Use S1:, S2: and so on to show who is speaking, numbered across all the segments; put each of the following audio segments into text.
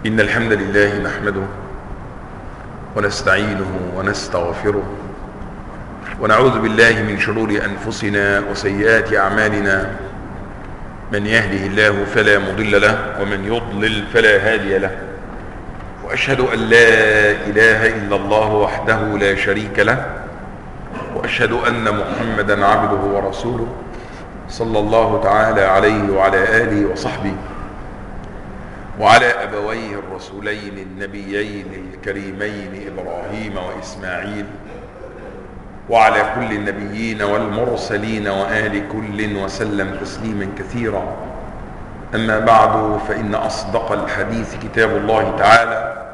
S1: إن الحمد لله نحمده ونستعينه ونستغفره ونعوذ بالله من شرور أنفسنا وسيئات أعمالنا. من يهده الله فلا مضل له ومن يضلل فلا هادي له، وأشهد أن لا إله إلا الله وحده لا شريك له، وأشهد أن محمدا عبده ورسوله صلى الله تعالى عليه وعلى آله وصحبه وعلى أبويه الرسولين النبيين الكريمين إبراهيم وإسماعيل وعلى كل النبيين والمرسلين وآل كل وسلم تسليما كثيرا. أما بعد، فإن أصدق الحديث كتاب الله تعالى،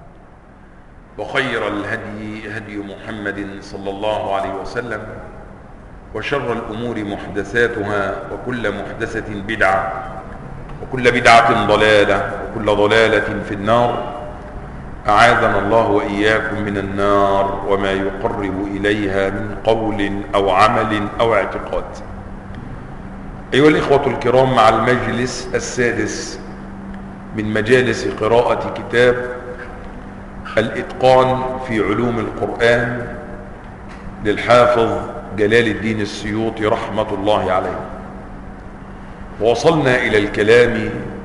S1: وخير الهدي هدي محمد صلى الله عليه وسلم، وشر الأمور محدثاتها، وكل محدثة بدعة، وكل بدعة ضلالة، وكل ضلالة في النار. أعاذنا الله وإياكم من النار وما يقرب إليها من قول أو عمل أو اعتقاد. أيها الإخوة الكرام، مع المجلس السادس من مجالس قراءة كتاب الإتقان في علوم القرآن للحافظ جلال الدين السيوطي رحمة الله عليه، ووصلنا إلى الكلام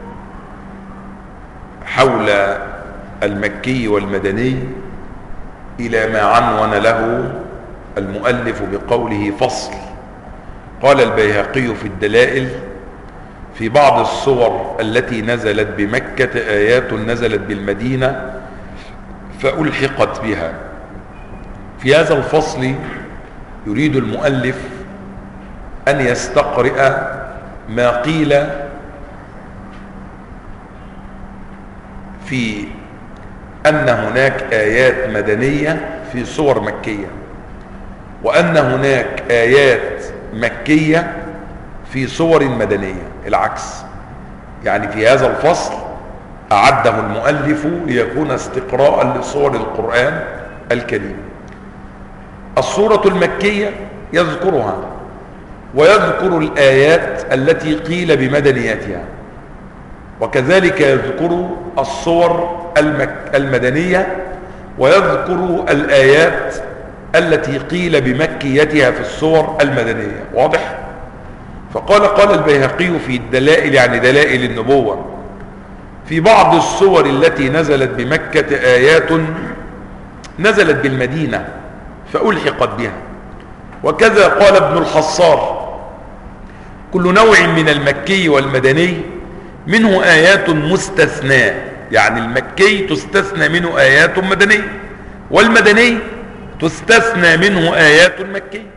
S1: حول المكي والمدني إلى ما عنون له المؤلف بقوله فصل. قال البيهقي في الدلائل: في بعض الصور التي نزلت بمكة آيات نزلت بالمدينة فألحقت بها. في هذا الفصل يريد المؤلف أن يستقرئ ما قيل في أن هناك آيات مدنية في صور مكية، وأن هناك آيات مكية في صور مدنية، العكس. يعني في هذا الفصل أعده المؤلف ليكون استقراء لصور القرآن الكريم. الصورة المكية يذكرها، ويذكر الآيات التي قيل بمدنياتها، وكذلك يذكر الصور المدنية، ويذكر الآيات التي قيل بمكيتها في الصور المدنية. واضح؟ قال البيهقي في الدلائل، يعني دلائل النبوة: في بعض الصور التي نزلت بمكة آيات نزلت بالمدينة فألحقت بها. وكذا قال ابن الحصار: كل نوع من المكي والمدني منه آيات مستثناء، يعني المكي تستثنى منه آيات مدنية، والمدني تستثنى منه آيات مكية.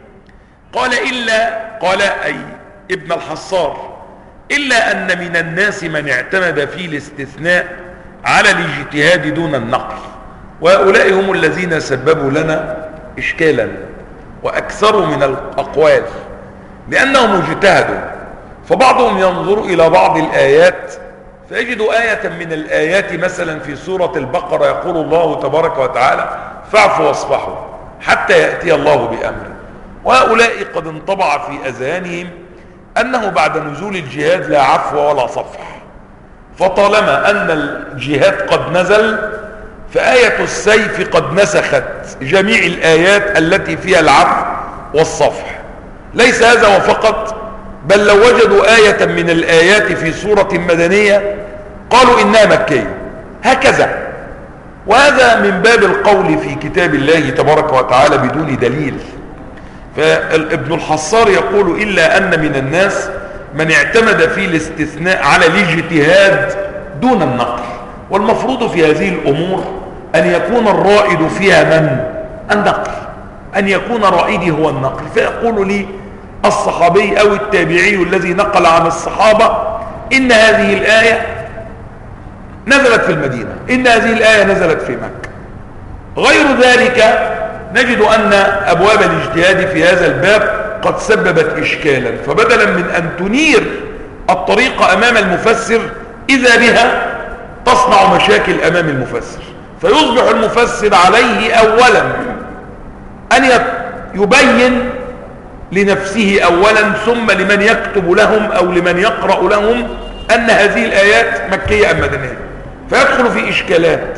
S1: قال أي ابن الحصار: إلا أن من الناس من اعتمد في الاستثناء على الاجتهاد دون النقل، وهؤلاء هم الذين سببوا لنا إشكالا وأكثروا من الأقوال، لأنهم اجتهدوا. فبعضهم ينظر إلى بعض الآيات فيجد آية من الآيات مثلا في سورة البقرة يقول الله تبارك وتعالى: فاعفوا واصفحوا حتى يأتي الله بأمره. وهؤلاء قد انطبع في أذهانهم أنه بعد نزول الجهاد لا عفو ولا صفح، فطالما أن الجهاد قد نزل فآية السيف قد نسخت جميع الآيات التي فيها العفو والصفح. ليس هذا وفقط، بل لو وجدوا آية من الآيات في سورة مدنية قالوا إنها مكية، هكذا. وهذا من باب القول في كتاب الله تبارك وتعالى بدون دليل. فابن الحصار يقول: إلا أن من الناس من اعتمد في الاستثناء على الاجتهاد دون النقل، والمفروض في هذه الأمور أن يكون الرائد فيها من؟ النقل، أن يكون رائدي هو النقل. فيقول لي الصحابي أو التابعي الذي نقل عن الصحابة: إن هذه الآية نزلت في المدينة، إن هذه الآية نزلت في مكة. غير ذلك نجد أن أبواب الاجتهاد في هذا الباب قد سببت إشكالا، فبدلا من أن تنير الطريق أمام المفسر إذا بها تصنع مشاكل أمام المفسر، فيصبح المفسر عليه أولا أن يبين لنفسه أولا ثم لمن يكتب لهم أو لمن يقرأ لهم أن هذه الآيات مكية أم مدنية. فيدخل في إشكالات.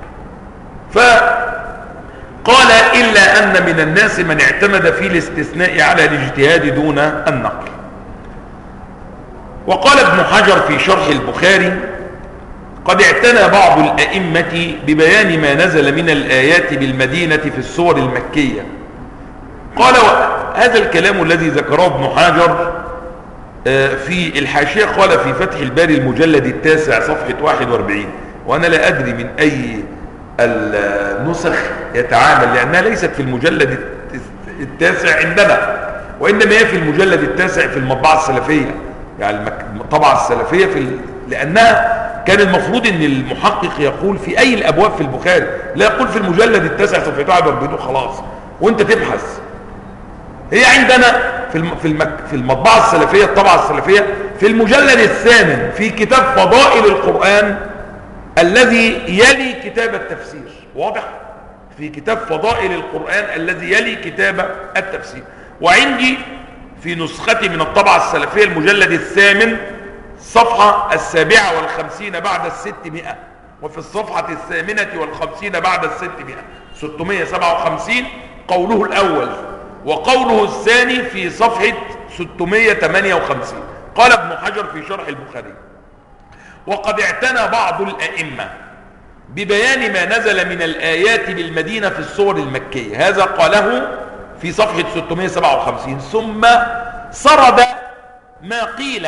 S1: فقال إلا أن من الناس من اعتمد في الاستثناء على الاجتهاد دون النقل. وقال ابن حجر في شرح البخاري قد اعتنى بعض الأئمة ببيان ما نزل من الآيات بالمدينة في السور المكية. قال هذا الكلام الذي ذكره ابن حجر في الحاشية، قال في فتح الباري المجلد 9 صفحة 41، وأنا لا أدري من أي النسخ يتعامل، لأنها ليست في المجلد 9 عندنا، وإنما هي في المجلد 9 في المطبعة السلفية، يعني الطبعة السلفية لأنها كان المفروض ان المحقق يقول في اي الابواب في البخاري، لا يقول في المجلد 9 صفحة 41 خلاص وانت تبحث. هي عندنا في المطبعة السلفية، الطبعة السلفية، في المجلد 8 في كتاب فضائل القرآن الذي يلي كتاب التفسير. واضح؟ في كتاب فضائل القرآن الذي يلي كتاب التفسير. وعندي في نسختي من الطبعة السلفية المجلد 8 صفحة 57 بعد 600، وفي الصفحة 58 بعد 657 قوله الأول وقوله الثاني في صفحة 658. قال ابن حجر في شرح البخاري وقد اعتنى بعض الأئمة ببيان ما نزل من الآيات بالمدينة في السور المكية. هذا قاله في صفحة 657. ثم سرد ما قيل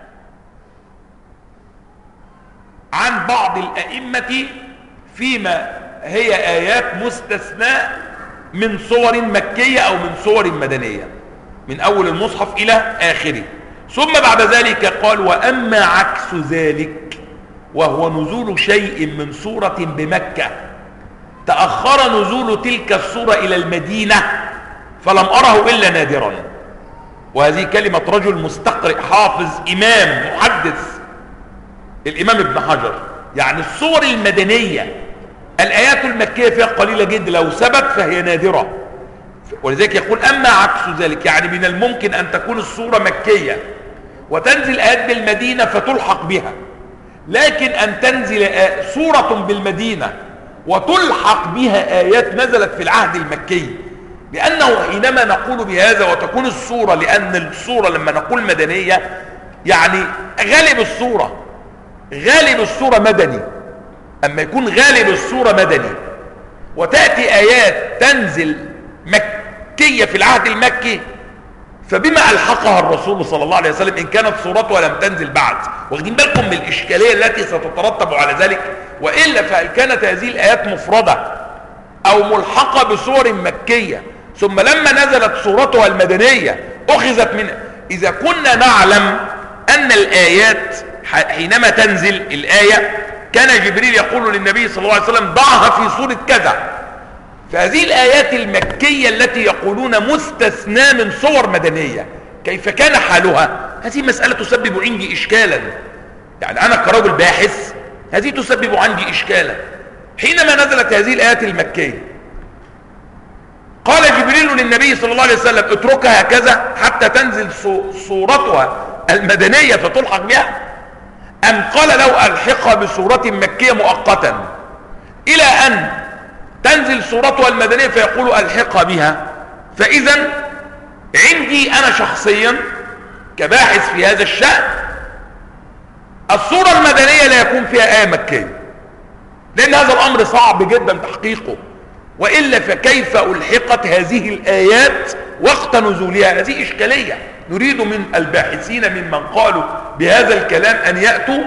S1: عن بعض الأئمة فيما هي آيات مستثناء من صور مكية أو من صور مدنية، من أول المصحف إلى آخره. ثم بعد ذلك قال وأما عكس ذلك وهو نزول شيء من سورة بمكة تأخر نزول تلك السورة إلى المدينة فلم أره إلا نادرا. وهذه كلمة رجل مستقرئ حافظ إمام محدث، الإمام ابن حجر. يعني الصور المدنية الآيات المكية فيها قليلة جدا، لو ثبت فهي نادرة. ولذلك يقول أما عكس ذلك، يعني من الممكن أن تكون الصورة مكية وتنزل آيات بالمدينة فتلحق بها، لكن أن تنزل سورة بالمدينة وتلحق بها آيات نزلت في العهد المكي، لأنه حينما نقول بهذا وتكون الصورة، لأن الصورة لما نقول مدنية يعني غالب الصورة مدني. أما يكون غالب الصورة مدني وتأتي آيات تنزل مكية في العهد المكي، فبما ألحقها الرسول صلى الله عليه وسلم إن كانت صورتها لم تنزل بعد. واخدين بالكم من الإشكالية التي ستترتب على ذلك؟ وإلا فهل كانت هذه الآيات مفردة أو ملحقة بصور مكية ثم لما نزلت صورتها المدنية أخذت منها؟ إذا كنا نعلم أن الآيات حينما تنزل الآية كان جبريل يقول للنبي صلى الله عليه وسلم ضعها في صورة كذا، فهذه الآيات المكية التي يقولون مستثنى من صور مدنية كيف كان حالها؟ هذه مسألة تسبب عندي إشكالا. يعني أنا كرجل باحث هذه تسبب عندي إشكالا. حينما نزلت هذه الآيات المكية قال جبريل للنبي صلى الله عليه وسلم اتركها هكذا حتى تنزل صورتها المدنية فتلحق بها، أم قال لو ألحقها بصورة مكية مؤقتا إلى أن تنزل صورتها المدنية فيقول ألحقها بها؟ فإذا عندي أنا شخصيا كباحث في هذا الشأن الصورة المدنية لا يكون فيها آية مكية، لأن هذا الأمر صعب جدا تحقيقه. وإلا فكيف ألحقت هذه الآيات وقت نزولها؟ هذه إشكالية نريد من الباحثين ممن قالوا بهذا الكلام أن يأتوا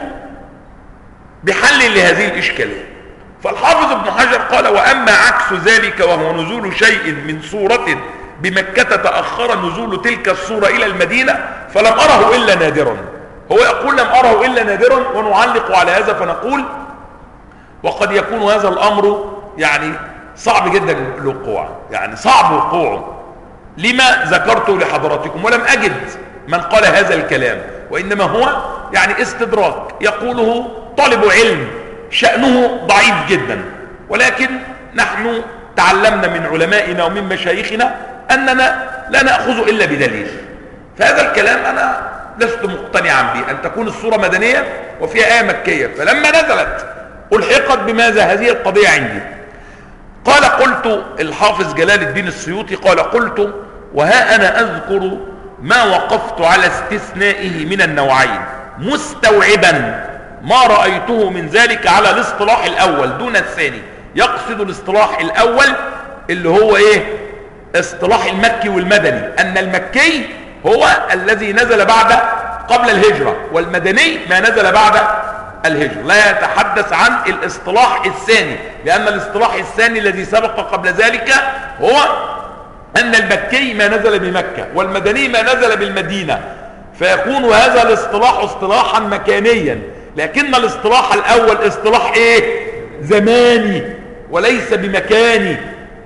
S1: بحل لهذه الإشكالية. فالحافظ ابن حجر قال وأما عكس ذلك وهو نزول شيء من صورة بمكة تأخر نزول تلك الصورة إلى المدينة فلم أره إلا نادرا. هو يقول لم أره إلا نادرا، ونعلق على هذا فنقول وقد يكون هذا الأمر يعني صعب جدا الوقوع، يعني صعب وقوعه لما ذكرته لحضراتكم، ولم أجد من قال هذا الكلام، وإنما هو يعني استدراك يقوله طالب علم شأنه ضعيف جدا. ولكن نحن تعلمنا من علمائنا ومن مشايخنا أننا لا نأخذ إلا بدليل. فهذا الكلام أنا لست مقتنعا به، أن تكون الصورة مدنية وفيها آية مكية، فلما نزلت ألحقت بماذا هذه القضية عندي؟ قال قلت الحافظ جلال الدين السيوطي قال قلت وها أنا أذكر ما وقفت على استثنائه من النوعين مستوعبا ما رأيته من ذلك على الاصطلاح الأول دون الثاني. يقصد الاصطلاح الأول اللي هو ايه؟ اصطلاح المكي والمدني، أن المكي هو الذي نزل قبل الهجرة، والمدني ما نزل بعد الهجرة. لا يتحدث عن الاصطلاح الثاني، لأن الاصطلاح الثاني الذي سبق قبل ذلك هو أن المكي ما نزل بمكة والمدني ما نزل بالمدينة، فيكون هذا الاصطلاح اصطلاحا مكانيا. لكن الاصطلاح الأول اصطلاح ايه؟ زماني وليس بمكاني،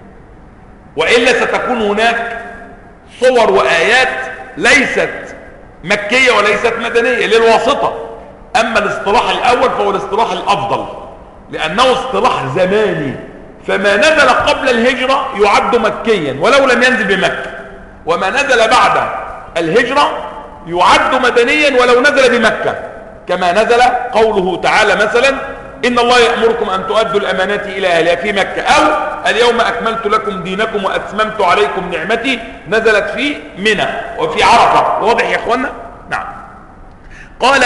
S1: وإلا ستكون هناك صور وآيات ليست مكية وليست مدنية للواسطة. أما الاصطلاح الأول فهو الاصطلاح الأفضل لأنه اصطلاح زماني، فما نزل قبل الهجرة يعد مكيا ولو لم ينزل بمكة، وما نزل بعد الهجرة يعد مدنيا ولو نزل بمكة، كما نزل قوله تعالى مثلا إن الله يأمركم أن تؤدوا الأمانات إلى أهلها في مكة، أو اليوم أكملت لكم دينكم وأتممت عليكم نعمتي نزلت في منى وفي عرفة. واضح يا أخوانا؟ نعم. قال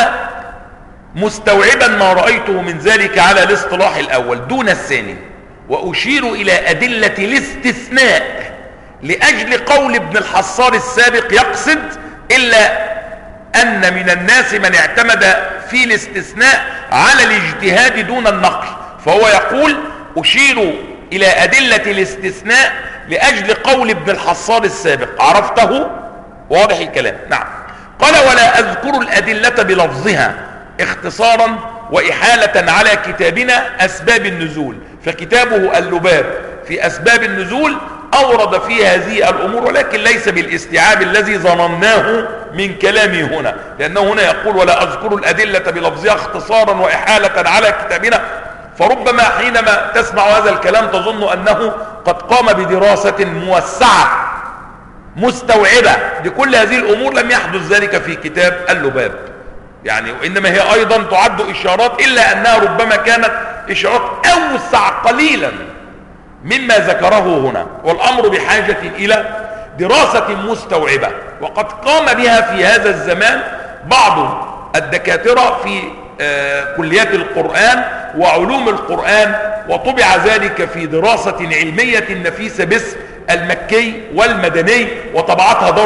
S1: مستوعبا ما رأيته من ذلك على الاصطلاح الأول دون الثاني، وأشير إلى أدلة الاستثناء لأجل قول ابن الحصار السابق يقصد إلا أن من الناس من اعتمد في الاستثناء على الاجتهاد دون النقل، فهو يقول أشير إلى أدلة الاستثناء لأجل قول ابن الحصار السابق. عرفته؟ واضح الكلام؟ نعم. قال ولا أذكر الأدلة بلفظها اختصارا وإحالة على كتابنا أسباب النزول، فكتابه اللباب في أسباب النزول أورد في هذه الأمور، ولكن ليس بالاستيعاب الذي ظنناه من كلامي هنا، لأنه هنا يقول ولا أذكر الأدلة بلفظها اختصارا وإحالة على كتابنا، فربما حينما تسمع هذا الكلام تظن أنه قد قام بدراسة موسعة مستوعبة لكل هذه الأمور. لم يحدث ذلك في كتاب اللباب يعني، وإنما هي أيضا تعد إشارات، إلا أنها ربما كانت إشارات أوسع قليلا مما ذكره هنا، والأمر بحاجة إلى دراسة مستوعبة، وقد قام بها في هذا الزمان بعض الدكاترة في كليات القرآن وعلوم القرآن، وطبع ذلك في دراسة علمية نفيسة باسم المكي والمدني، وطبعتها دار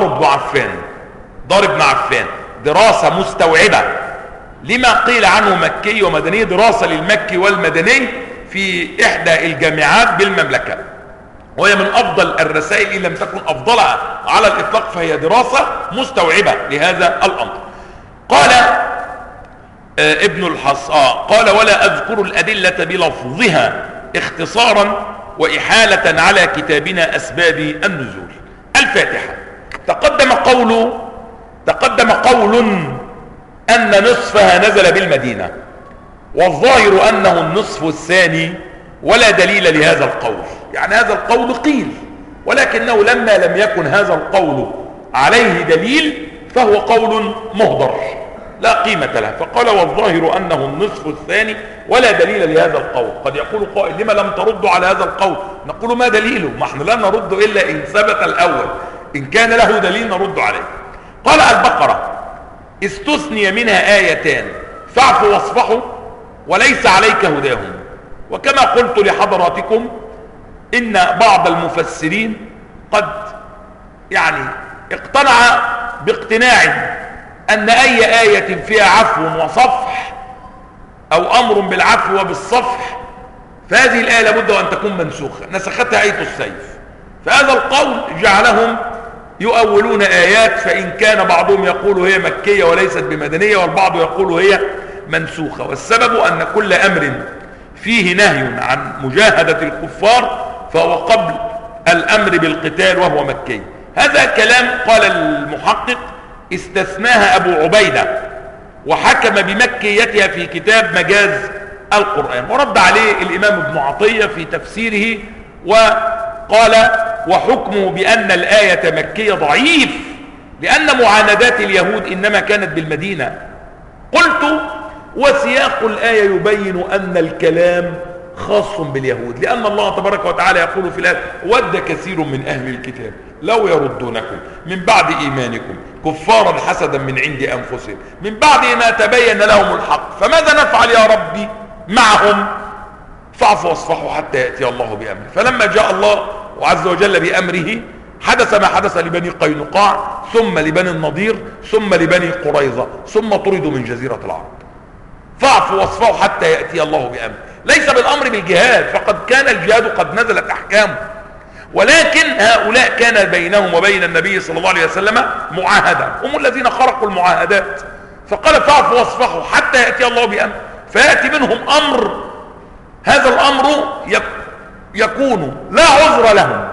S1: ابن عفان دراسة مستوعبة لما قيل عنه مكي ومدني، دراسة للمكي والمدني في إحدى الجامعات بالمملكة، وهي من أفضل الرسائل إن لم تكن أفضلها على الإطلاق، فهي دراسة مستوعبة لهذا الأمر. قال ابن الحصار قال ولا أذكر الأدلة بلفظها اختصارا وإحالة على كتابنا أسباب النزول. الفاتحة. تقدم قول أن نصفها نزل بالمدينة، والظاهر أنه النصف الثاني، ولا دليل لهذا القول. يعني هذا القول قيل، ولكنه لما لم يكن هذا القول عليه دليل فهو قول مهدر لا قيمة له، فقال والظاهر أنه النصف الثاني ولا دليل لهذا القول. قد يقول قائل لما لم تردوا على هذا القول؟ نقول ما دليله؟ ما احنا لا نرد إلا إن ثبت الأول، إن كان له دليل نرد عليه. قال البقرة استثني منها آيتان فاعفوا واصفحوا وليس عليك هداهم. وكما قلت لحضراتكم إن بعض المفسرين قد يعني اقتنع باقتناع أن أي آية فيها عفو وصفح أو أمر بالعفو وبالصفح فهذه الآية لابد أن تكون منسوخة، نسختها آية السيف. فهذا القول جعلهم يؤولون آيات، فإن كان بعضهم يقول هي مكية وليست بمدنية، والبعض يقول هي منسوخة. والسبب أن كل أمر فيه نهي عن مجاهدة الكفار فهو قبل الأمر بالقتال وهو مكي. هذا كلام قال المحقق استثناها أبو عبيدة وحكم بمكيتها في كتاب مجاز القرآن، ورد عليه الإمام ابن عطية في تفسيره وقال وحكمه بأن الآية مكية ضعيف، لأن معاندات اليهود إنما كانت بالمدينة. قلت وسياق الآية يبين أن الكلام خاص باليهود، لأن الله تبارك وتعالى يقول في الآية: ود كثير من أهل الكتاب لو يردونكم من بعد إيمانكم كفارا حسدا من عند أنفسهم من بعد ما تبين لهم الحق فماذا نفعل يا ربي معهم؟ فاعفوا واصفحوا حتى يأتي الله بأمره. فلما جاء الله عز وجل بأمره حدث ما حدث لبني قينقاع، ثم لبني النضير، ثم لبني قريظة، ثم طردوا من جزيرة العرب. فاعفوا واصفحوا حتى يأتي الله بأمره. ليس بالأمر بالجهاد، فقد كان الجهاد قد نزلت أحكامه، ولكن هؤلاء كان بينهم وبين النبي صلى الله عليه وسلم معاهدة، هم الذين خرقوا المعاهدات. فقال: فاعفوا واصفحوا حتى يأتي الله بأمره. فيأتي منهم أمر، هذا الأمر يكون لا عذر لهم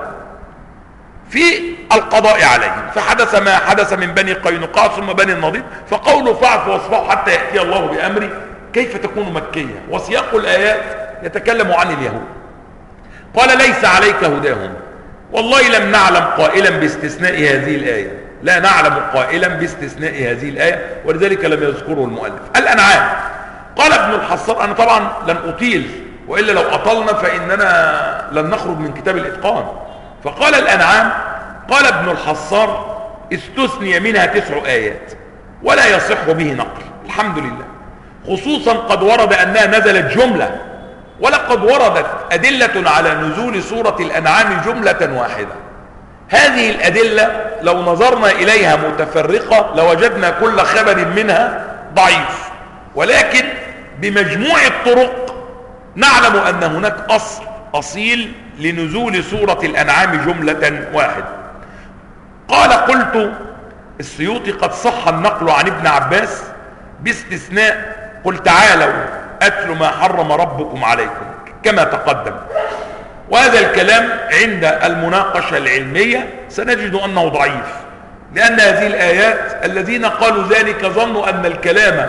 S1: في القضاء عليهم. فحدث ما حدث من بني قينقاع ثم بني النضير. فقوله فاعفوا واصفحوا حتى يأتي الله بأمره كيف تكون مكية؟ وسياق الآيات يتكلم عن اليهود. قال: ليس عليك هداهم. والله لم نعلم قائلا باستثناء هذه الآية، لا نعلم قائلا باستثناء هذه الآية، ولذلك لم يذكره المؤلف. الأنعام. قال ابن الحصار، أنا طبعا لن أطيل، وإلا لو أطلنا فإننا لن نخرج من كتاب الإتقان. فقال الأنعام، قال ابن الحصار: استثني منها 9 آيات ولا يصح به نقل، الحمد لله، خصوصا قد ورد أنها نزلت جملة، ولقد وردت أدلة على نزول سورة الأنعام جملة واحدة. هذه الأدلة لو نظرنا إليها متفرقة لوجدنا كل خبر منها ضعيف، ولكن بمجموع الطرق نعلم أن هناك أصل أصيل لنزول سورة الأنعام جملة واحدة. قال: قلت السيوطي: قد صح النقل عن ابن عباس باستثناء قل تعالوا أتل ما حرم ربكم عليكم كما تقدم. وهذا الكلام عند المناقشة العلمية سنجد أنه ضعيف، لأن هذه الآيات الذين قالوا ذلك ظنوا أن الكلام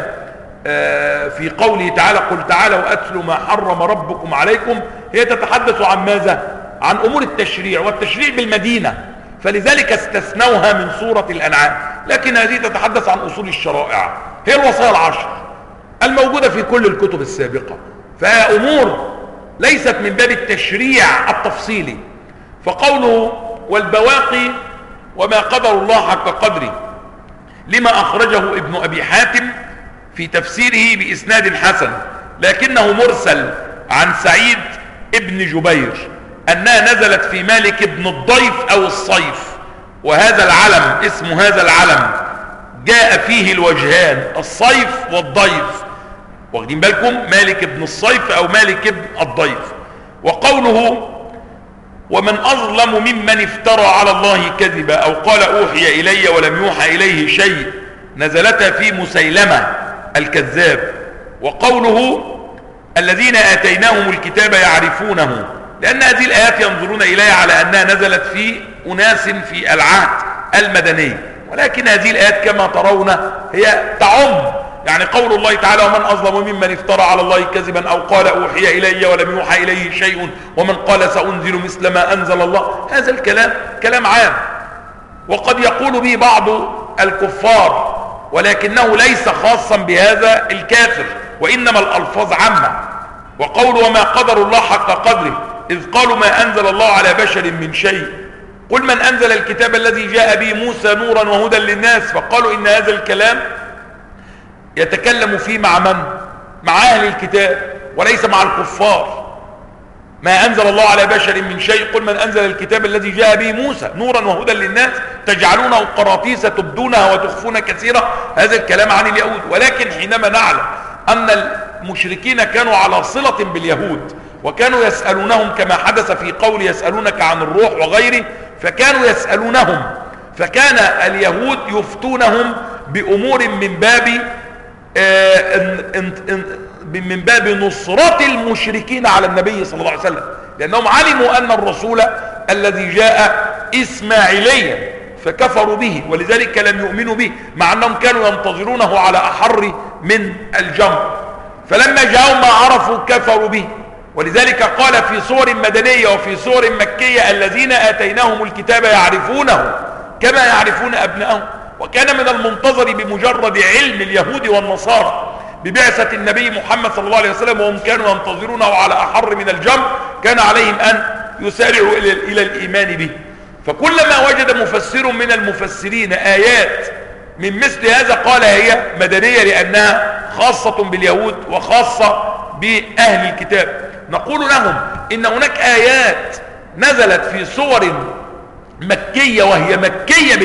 S1: في قوله تعالى قل تعالوا أتل ما حرم ربكم عليكم هي تتحدث عن ماذا؟ عن أمور التشريع، والتشريع بالمدينة، فلذلك استثنوها من سورة الأنعام. لكن هذه تتحدث عن أصول الشرائع، هي الوصايا العشر الموجودة في كل الكتب السابقة، فهي أمور ليست من باب التشريع التفصيلي. فقوله والبواقي وما قدر الله حق قدره لما أخرجه ابن أبي حاتم في تفسيره بإسناد حسن، لكنه مرسل عن سعيد ابن جبير أنها نزلت في مالك ابن الضيف أو الصيف، وهذا العلم اسم هذا العلم جاء فيه الوجهان الصيف والضيف، واخدين بالكم؟ مالك ابن الصيف أو مالك ابن الضيف. وقوله ومن أظلم ممن افترى على الله كذبا أو قال أوحي إلي ولم يوحى إليه شيء نزلتا في مسيلمة الكذاب. وقوله الذين آتيناهم الكتاب يعرفونه، لأن هذه الآيات ينظرون إليها على أنها نزلت في أناس في العهد المدني، ولكن هذه الآيات كما ترون هي تعم، يعني قول الله تعالى ومن أظلم ممن افترى على الله كذبا أو قال أوحي إلي ولم يوحى إليه شيء ومن قال سأنزل مثل ما أنزل الله، هذا الكلام كلام عام وقد يقول به بعض الكفار، ولكنه ليس خاصا بهذا الكافر، وإنما الألفاظ عامة. وقول وما قدر الله حق قدره إذ قالوا ما أنزل الله على بشر من شيء قل من أنزل الكتاب الذي جاء به موسى نورا وهدى للناس، فقالوا إن هذا الكلام يتكلم فيه مع من؟ مع أهل الكتاب وليس مع الكفار. ما أنزل الله على بشر من شيء قل من أنزل الكتاب الذي جاء به موسى نورا وهدى للناس تجعلونه قراطيس تبدونها وتخفون كثيرا، هذا الكلام عن اليهود. ولكن حينما نعلم أن المشركين كانوا على صلة باليهود وكانوا يسألونهم كما حدث في قول يسألونك عن الروح وغيره، فكانوا يسألونهم، فكان اليهود يفتونهم بأمور من باب نصرة المشركين على النبي صلى الله عليه وسلم، لأنهم علموا أن الرسول الذي جاء إسماعيليا فكفروا به، ولذلك لم يؤمنوا به مع أنهم كانوا ينتظرونه على أحر من الجمر، فلما جاءوا ما عرفوا كفروا به. ولذلك قال في سور مدنية وفي سور مكية الذين آتيناهم الكتاب يعرفونه كما يعرفون أبنائهم. وكان من المنتظر بمجرد علم اليهود والنصارى ببعثة النبي محمد صلى الله عليه وسلم، وهم كانوا ينتظرونه على أحر من الجمر، كان عليهم أن يسارعوا إلى الإيمان به. فكلما وجد مفسر من المفسرين آيات من مثل هذا قال هي مدنية لأنها خاصة باليهود وخاصة بأهل الكتاب. نقول لهم إن هناك آيات نزلت في صور مكية وهي مكية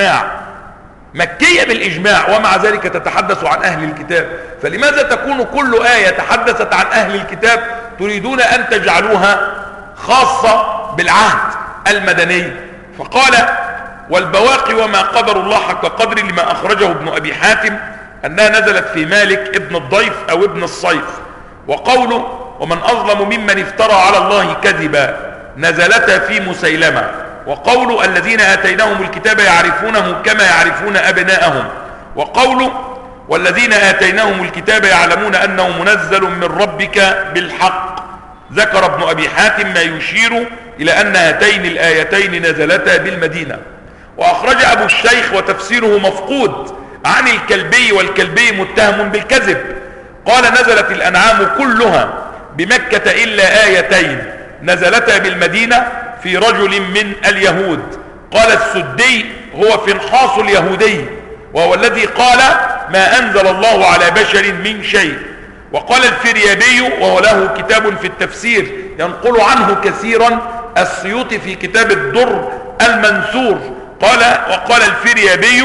S1: بالإجماع، ومع ذلك تتحدث عن أهل الكتاب. فلماذا تكون كل آية تحدثت عن أهل الكتاب تريدون أن تجعلوها خاصة بالعهد المدني؟ فقال: والبواقي وما قدر الله حق قدر، لما أخرجه ابن أبي حاتم أنها نزلت في مالك ابن الضيف أو ابن الصيف. وقوله: ومن أظلم ممن افترى على الله كذبا، نزلتا في مسيلمة. وقوله: الذين آتيناهم الكتاب يعرفونه كما يعرفون أبناءهم. وقوله: والذين آتيناهم الكتاب يعلمون أنه منزل من ربك بالحق. ذكر ابن أبي حاتم ما يشير إلى أن هاتين الآيتين نزلتا بالمدينة. وأخرج أبو الشيخ وتفسيره مفقود عن الكلبي، والكلبي متهم بالكذب، قال: نزلت الأنعام كلها بمكة إلا آيتين نزلتا بالمدينة في رجل من اليهود. قال السدي: هو فنحاص اليهودي، وهو الذي قال: ما أنزل الله على بشر من شيء. وقال الفريابي، وهو له كتاب في التفسير ينقل عنه كثيرا، السيوطي في كتاب الدر المنثور، وقال الفريابي: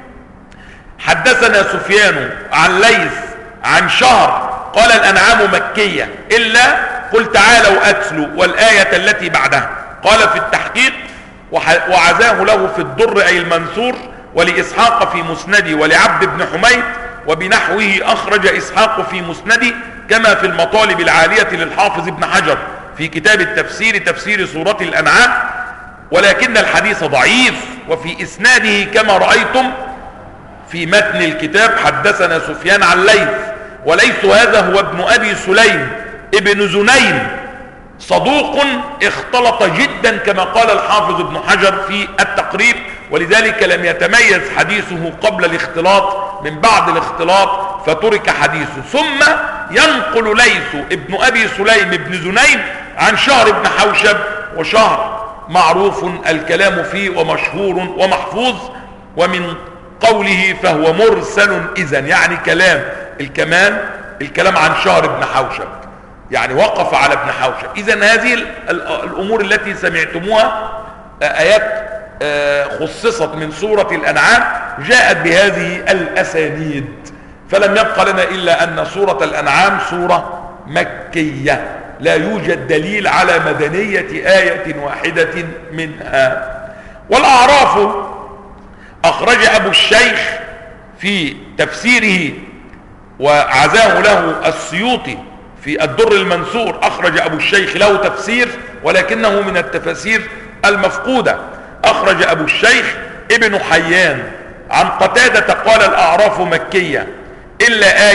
S1: حدثنا سفيان عن ليث عن شهر قال: الأنعام مكية إلا قل تعالوا أتلوا والآية التي بعدها. قال في التحقيق: وعزاه له في الدر أي المنثور، ولإسحاق في مسندي، ولعبد بن حميد، وبنحوه أخرج إسحاق في مسندي، كما في المطالب العالية للحافظ ابن حجر في كتاب التفسير تفسير سورة الأنعام. ولكن الحديث ضعيف، وفي إسناده كما رأيتم في متن الكتاب حدثنا سفيان عن ليث، وليث هذا هو ابن أبي سليم ابن زنين، صدوق اختلط جدا كما قال الحافظ ابن حجر في التقريب، ولذلك لم يتميز حديثه قبل الاختلاط من بعد الاختلاط فترك حديثه. ثم ينقل ليث ابن أبي سليم ابن زنين عن شهر بن حوشب، وشهر معروف الكلام فيه ومشهور ومحفوظ، ومن قوله فهو مرسل إذن يعني الكلام عن شهر بن حوشب، يعني وقف على ابن حوشب. إذن هذه الأمور التي سمعتموها آيات خصصت من سورة الأنعام جاءت بهذه الأسانيد، فلم يبق لنا إلا أن سورة الأنعام سورة مكية، لا يوجد دليل على مدنية آية واحدة منها. والأعراف أخرج أبو الشيخ في تفسيره، وعزاه له السيوطي في الدر المنثور، أخرج أبو الشيخ له تفسير ولكنه من التفاسير المفقودة. أخرج أبو الشيخ ابن حيان عن قتادة قال: الأعراف مكية إلا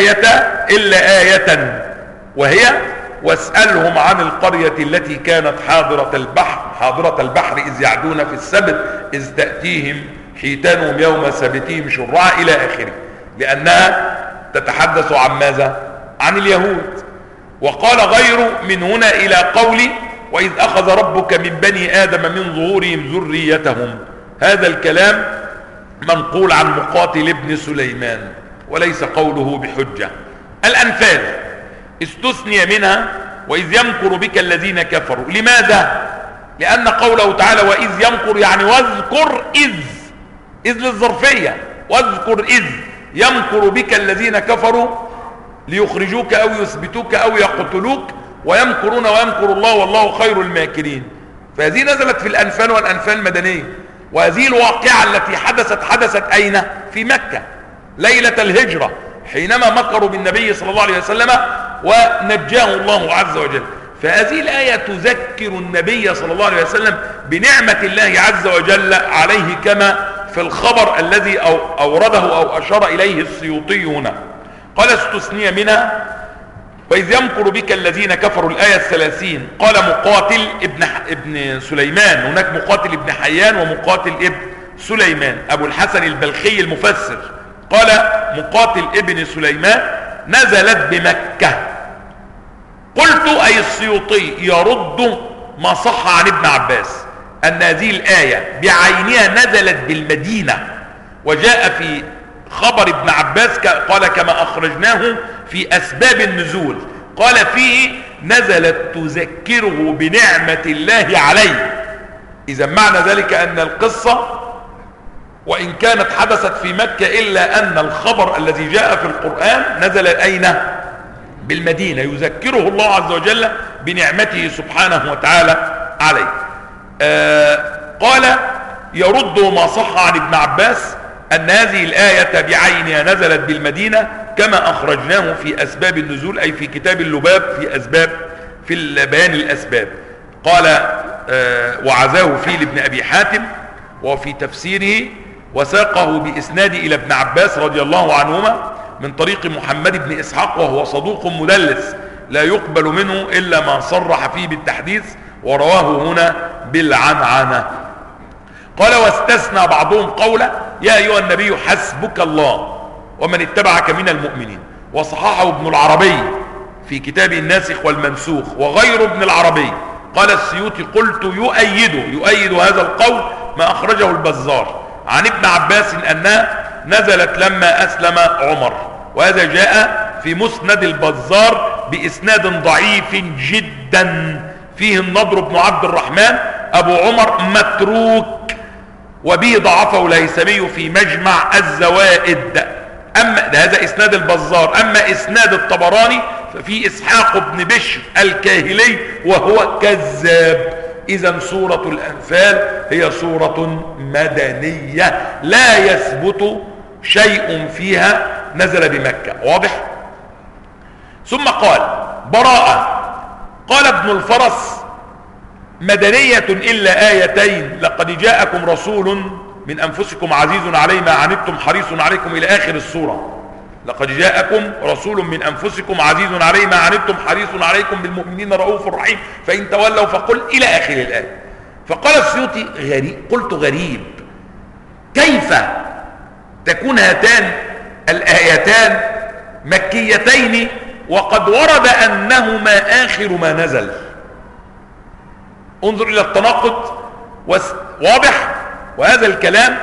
S1: آية وهي: واسألهم عن القرية التي كانت حاضرة البحر إذ يعدون في السبت إذ تأتيهم حيتانهم يوم سبتهم شرعا إلى آخره، لأنها تتحدث عن ماذا؟ عن اليهود. وقال غير من هنا إلى قولي: وإذ أخذ ربك من بني آدم من ظهورهم ذريتهم. هذا الكلام منقول عن مقاتل ابن سليمان وليس قوله بحجة. الأنفال استثني منها وإذ يمكر بك الذين كفروا. لماذا؟ لأن قوله تعالى وإذ يمكر يعني واذكر إذ للظرفية، واذكر إذ يمكر بك الذين كفروا ليخرجوك أو يثبتوك أو يقتلوك ويمكرون ويمكر الله والله خير الماكرين. فهذه نزلت في الأنفال، والأنفال مدنية. وهذه الواقعة التي حدثت أين؟ في مكة ليلة الهجرة، حينما مكروا بالنبي صلى الله عليه وسلم ونجاه الله عز وجل. فهذه الآية تذكر النبي صلى الله عليه وسلم بنعمة الله عز وجل عليه، كما في الخبر الذي أورده أو أشار إليه السيوطي هنا. قال استثني منها وإذ يمكر بك الذين كفروا، الآية 30. قال مقاتل ابن سليمان، هناك مقاتل ابن حيان ومقاتل ابن سليمان، أبو الحسن البلخي المفسر قال مقاتل ابن سليمان نزلت بمكة. قلت أي السيوطي يرد ما صح عن ابن عباس أن هذه الآية بعينها نزلت بالمدينة، وجاء في خبر ابن عباس قال كما أخرجناه في أسباب النزول، قال فيه نزلت تذكره بنعمة الله عليه. إذا معنى ذلك أن القصة وإن كانت حدثت في مكة إلا أن الخبر الذي جاء في القرآن نزل أين؟ بالمدينة، يذكره الله عز وجل بنعمته سبحانه وتعالى عليه. قال يرد ما صح عن ابن عباس أن هذه الآية بعينها نزلت بالمدينة كما أخرجناه في أسباب النزول، أي في كتاب اللباب في بيان الأسباب. قال وعزاه فيه لابن أبي حاتم وفي تفسيره، وساقه بإسناد إلى ابن عباس رضي الله عنهما من طريق محمد بن إسحاق وهو صدوق مدلس لا يقبل منه إلا ما صرح فيه بالتحديث، ورواه هنا بالعنعنة. قال واستثنى بعضهم قوله يا أيها النبي حسبك الله ومن اتبعك من المؤمنين، وصححه ابن العربي في كتاب الناسخ والمنسوخ وغير ابن العربي. قال السيوطي قلت يؤيد هذا القول ما أخرجه البزار عن ابن عباس أنها نزلت لما أسلم عمر، وهذا جاء في مسند البزار بإسناد ضعيف جدا فيه النضر بن عبد الرحمن أبو عمر متروك، وبه ضعفه الهيثمي في مجمع الزوائد. أما هذا إسناد البزار. أما إسناد الطبراني ففي إسحاق بن بشر الكاهلي وهو كذاب. إذن سورة الأنفال هي سورة مدنية لا يثبت شيء فيها نزل بمكة. واضح؟ ثم قال براءة. قال ابن الفرس مدنية إلا آيتين، لقد جاءكم رسول من أنفسكم عزيز عليه ما عنتم حريص عليكم إلى آخر السورة. لقد جاءكم رسول من أنفسكم عزيز عليه ما عنتم حريص عليكم بالمؤمنين رؤوف رحيم فإن تولوا فقل إلى آخر الآية. فقال السيوطي قلت غريب، كيف تكون هاتان الآيتان مكيتين وقد ورد أنهما آخر ما نزل؟ انظر إلى التناقض. واضح؟ وهذا الكلام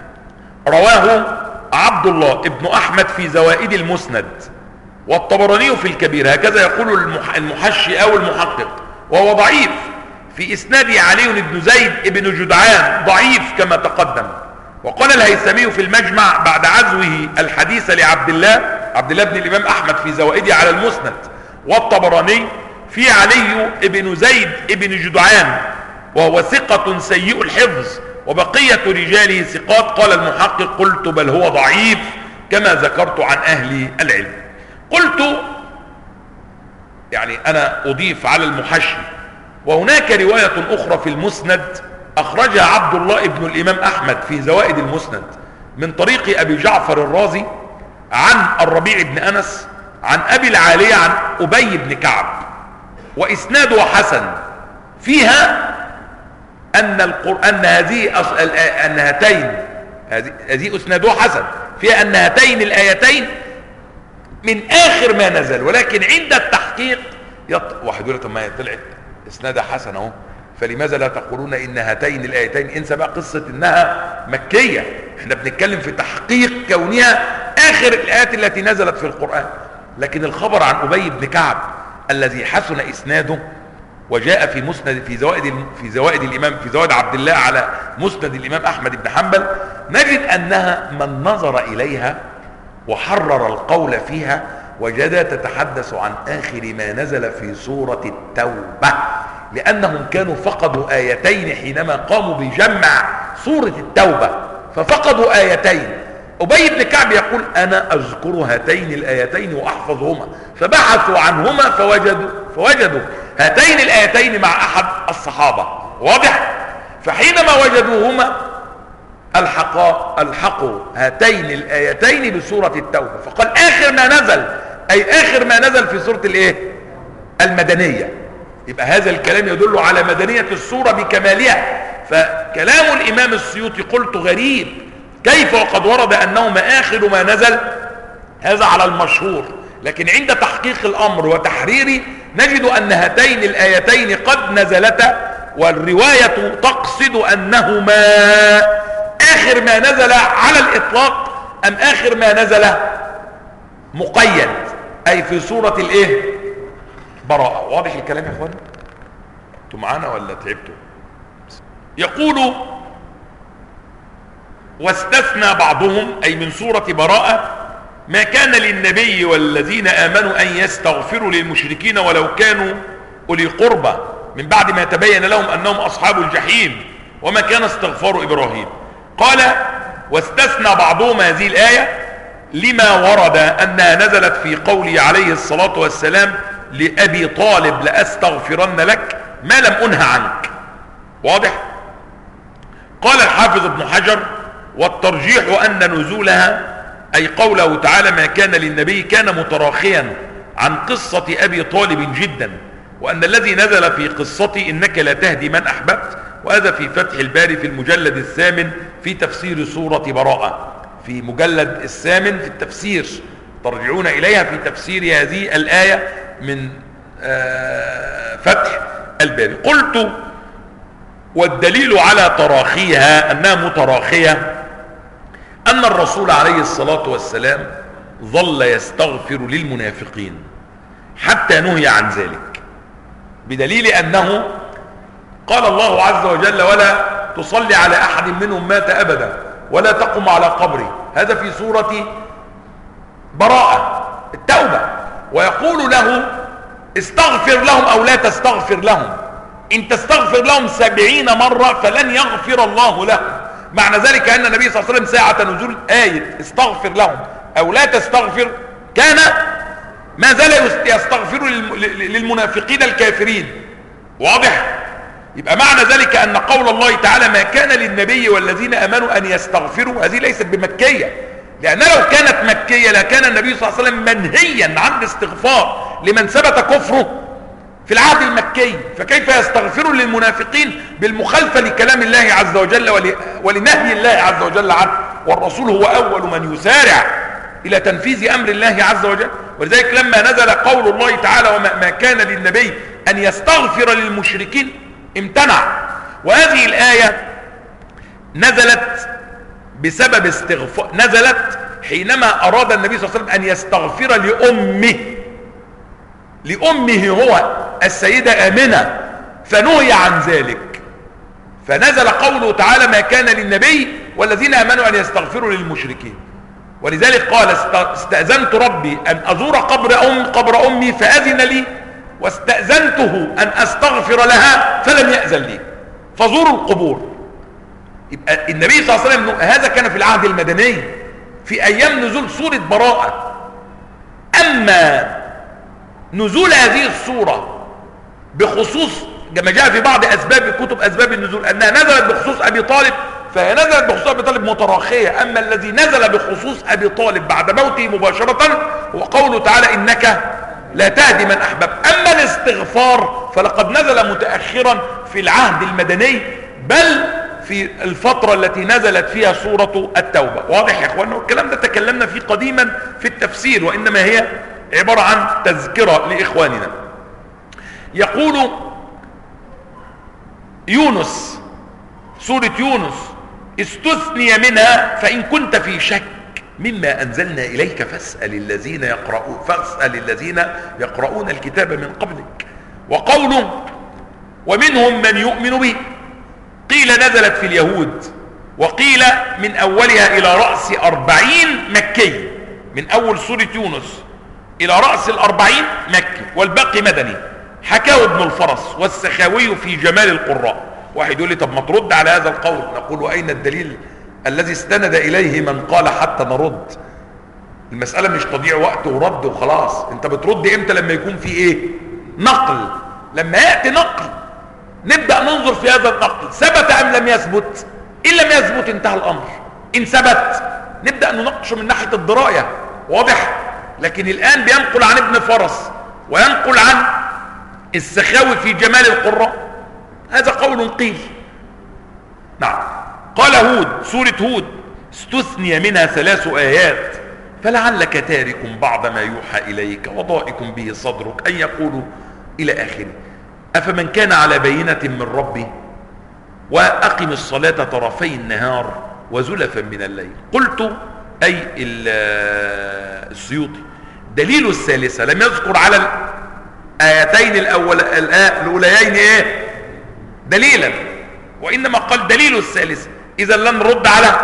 S1: رواه عبد الله ابن أحمد في زوائد المسند والطبراني في الكبير، هكذا يقول المحشي أو المحقق، وهو ضعيف. في إسناده علي بن زيد ابن جدعان ضعيف كما تقدم. وقال الهيثمي في المجمع بعد عزوه الحديث لعبد الله بن الإمام أحمد في زوائده على المسند، والطبراني في علي ابن زيد ابن جدعان وهو ثقة سيء الحفظ وبقية رجاله ثقات. قال المحقق قلت بل هو ضعيف كما ذكرت عن أهل العلم. قلت يعني أنا أضيف على المحشي، وهناك رواية أخرى في المسند أخرجها عبد الله ابن الإمام أحمد في زوائد المسند من طريق أبي جعفر الرازي عن الربيع بن أنس عن أبي العالية عن أبي بن كعب، وإسناده حسن. فيها أن القرآن أن هاتين هذه إسناده حسن، فيها أن هاتين الآيتين من آخر ما نزل، ولكن عند التحقيق واحد يقول طب ما طلعت إسنادها حسن اهو، فلماذا لا تقولون إن هاتين الآيتين؟ انسى بقى قصة إنها مكية، احنا بنتكلم في تحقيق كونها آخر الآيات التي نزلت في القرآن. لكن الخبر عن أبي بن كعب الذي حسن إسناده وجاء في مسند في زوائد عبد الله على مسند الإمام أحمد بن حنبل، نجد أنها من نظر إليها وحرر القول فيها وجدها تتحدث عن آخر ما نزل في سورة التوبة، لأنهم كانوا فقدوا آيتين حينما قاموا بجمع سورة التوبة، ففقدوا آيتين. أبي بن كعب يقول أنا أذكر هاتين الآيتين وأحفظهما، فبحثوا عنهما فوجدوا هاتين الآيتين مع أحد الصحابة. واضح؟ فحينما وجدوهما الحقوا هاتين الآيتين بسورة التوبة، فقال آخر ما نزل، أي آخر ما نزل في سورة المدنية. يبقى هذا الكلام يدل على مدنية السورة بكمالها. فكلام الإمام السيوطي قلت غريب، كيف وقد ورد أنهما آخر ما نزل؟ هذا على المشهور، لكن عند تحقيق الأمر وتحريره نجد أن هاتين الآيتين قد نزلتا، والرواية تقصد أنهما آخر ما نزل على الإطلاق أم آخر ما نزل مقيد، أي في سورة الإيه؟ براءة. واضح الكلام يا أخوان؟ أنتم معانا ولا تعبتوا؟ يقول واستثنى بعضهم، أي من سورة براءة، ما كان للنبي والذين آمنوا أن يستغفروا للمشركين ولو كانوا أولي قربى من بعد ما تبين لهم أنهم أصحاب الجحيم وما كان استغفار إبراهيم. قال واستثنى بعضهم هذه الآية لما ورد أنها نزلت في قوله عليه الصلاة والسلام لأبي طالب لأستغفرن لك ما لم أنه عنك. واضح؟ قال الحافظ ابن حجر والترجيح أن نزولها أي قوله تعالى ما كان للنبي كان متراخيا عن قصة أبي طالب جدا، وأن الذي نزل في قصتي إنك لا تهدي من أحببت، وهذا في فتح الباري في المجلد الثامن في تفسير سورة براءة، في مجلد الثامن في التفسير ترجعون إليها في تفسير هذه الآية من فتح الباري. قلت والدليل على تراخيها أنها متراخية أن الرسول عليه الصلاة والسلام ظل يستغفر للمنافقين حتى نهي عن ذلك، بدليل أنه قال الله عز وجل ولا تصلي على أحد منهم مات أبدا ولا تقم على قبره، هذا في سورة براءة التوبة، ويقول له استغفر لهم أو لا تستغفر لهم، إن تستغفر لهم 70 مرة فلن يغفر الله لهم. معنى ذلك أن النبي صلى الله عليه وسلم ساعة نزول آية استغفر لهم أو لا تستغفر كان ما زال يستغفر للمنافقين الكافرين. واضح؟ يبقى معنى ذلك أن قول الله تعالى ما كان للنبي والذين أمنوا أن يستغفروا هذه ليست بمكية، لأن لو كانت مكية لكان النبي صلى الله عليه وسلم منهيا عن الاستغفار لمن ثبت كفره في العهد المكي، فكيف يستغفر للمنافقين بالمخالفة لكلام الله عز وجل ولنهي الله عز وجل عنه، والرسول هو أول من يسارع إلى تنفيذ أمر الله عز وجل. ولذلك لما نزل قول الله تعالى وما كان للنبي أن يستغفر للمشركين امتنع، وهذه الآية نزلت بسبب استغفار، نزلت حينما أراد النبي صلى الله عليه وسلم أن يستغفر لأمه هو السيدة آمنة فنهي عن ذلك، فنزل قوله تعالى ما كان للنبي والذين آمنوا أن يستغفروا للمشركين. ولذلك قال استأذنت ربي أن أزور قبر أمي فأذن لي، واستأذنته أن أستغفر لها فلم يأذن لي، فزوروا القبور. يبقى النبي صلى الله عليه وسلم هذا كان في العهد المدني في أيام نزول سورة براءة. أما نزول هذه السورة بخصوص كما جاء في بعض كتب أسباب النزول أنها نزلت بخصوص أبي طالب، فهي نزلت بخصوص أبي طالب متراخية. أما الذي نزل بخصوص أبي طالب بعد موته مباشرة هو قوله تعالى إنك لا تهدي من أحببت. أما الاستغفار فلقد نزل متأخرا في العهد المدني، بل في الفترة التي نزلت فيها سورة التوبة. واضح يا اخوانا؟ والكلام ده تكلمنا فيه قديما في التفسير، وإنما هي عبارة عن تذكرة لإخواننا. يقول يونس، سورة يونس استثني منها فإن كنت في شك مما أنزلنا إليك فاسأل الذين يقرؤون الكتاب من قبلك. وقوله ومنهم من يؤمن به قيل نزلت في اليهود، وقيل من أولها إلى رأس 40 مكي، من أول سورة يونس إلى رأس 40 مكي والباقي مدني. حكاه ابن الفرس والسخاوي في جمال القراء. واحد يقول لي طب ما ترد على هذا القول، نقول وأين الدليل الذي استند إليه من قال حتى نرد؟ المسألة مش تضيع وقت ورد وخلاص. انت بترد امتى؟ لما يكون في ايه؟ نقل. لما يأتي نقل نبدأ ننظر في هذا النقل ثبت أم لم يثبت. إن لم يثبت انتهى الأمر، إن ثبت نبدأ نناقشه من ناحية الدراية. واضح؟ لكن الآن بينقل عن ابن فرس وينقل عن السخاوي في جمال القراء، هذا قول قيل. نعم. قال هود، سورة هود استثني منها 3 آيات فلعلك تارك بعض ما يوحى إليك وضائق به صدرك أن يقولوا إلى آخره. أفمن كان على بينة من ربه وأقم الصلاة طرفي النهار وزلفا من الليل. قلت أي السيوطي دليل الثالثة لم يذكر على الآيتين الأوليين إيه دليلا، وإنما قال دليل الثالثة. إذا لن نرد على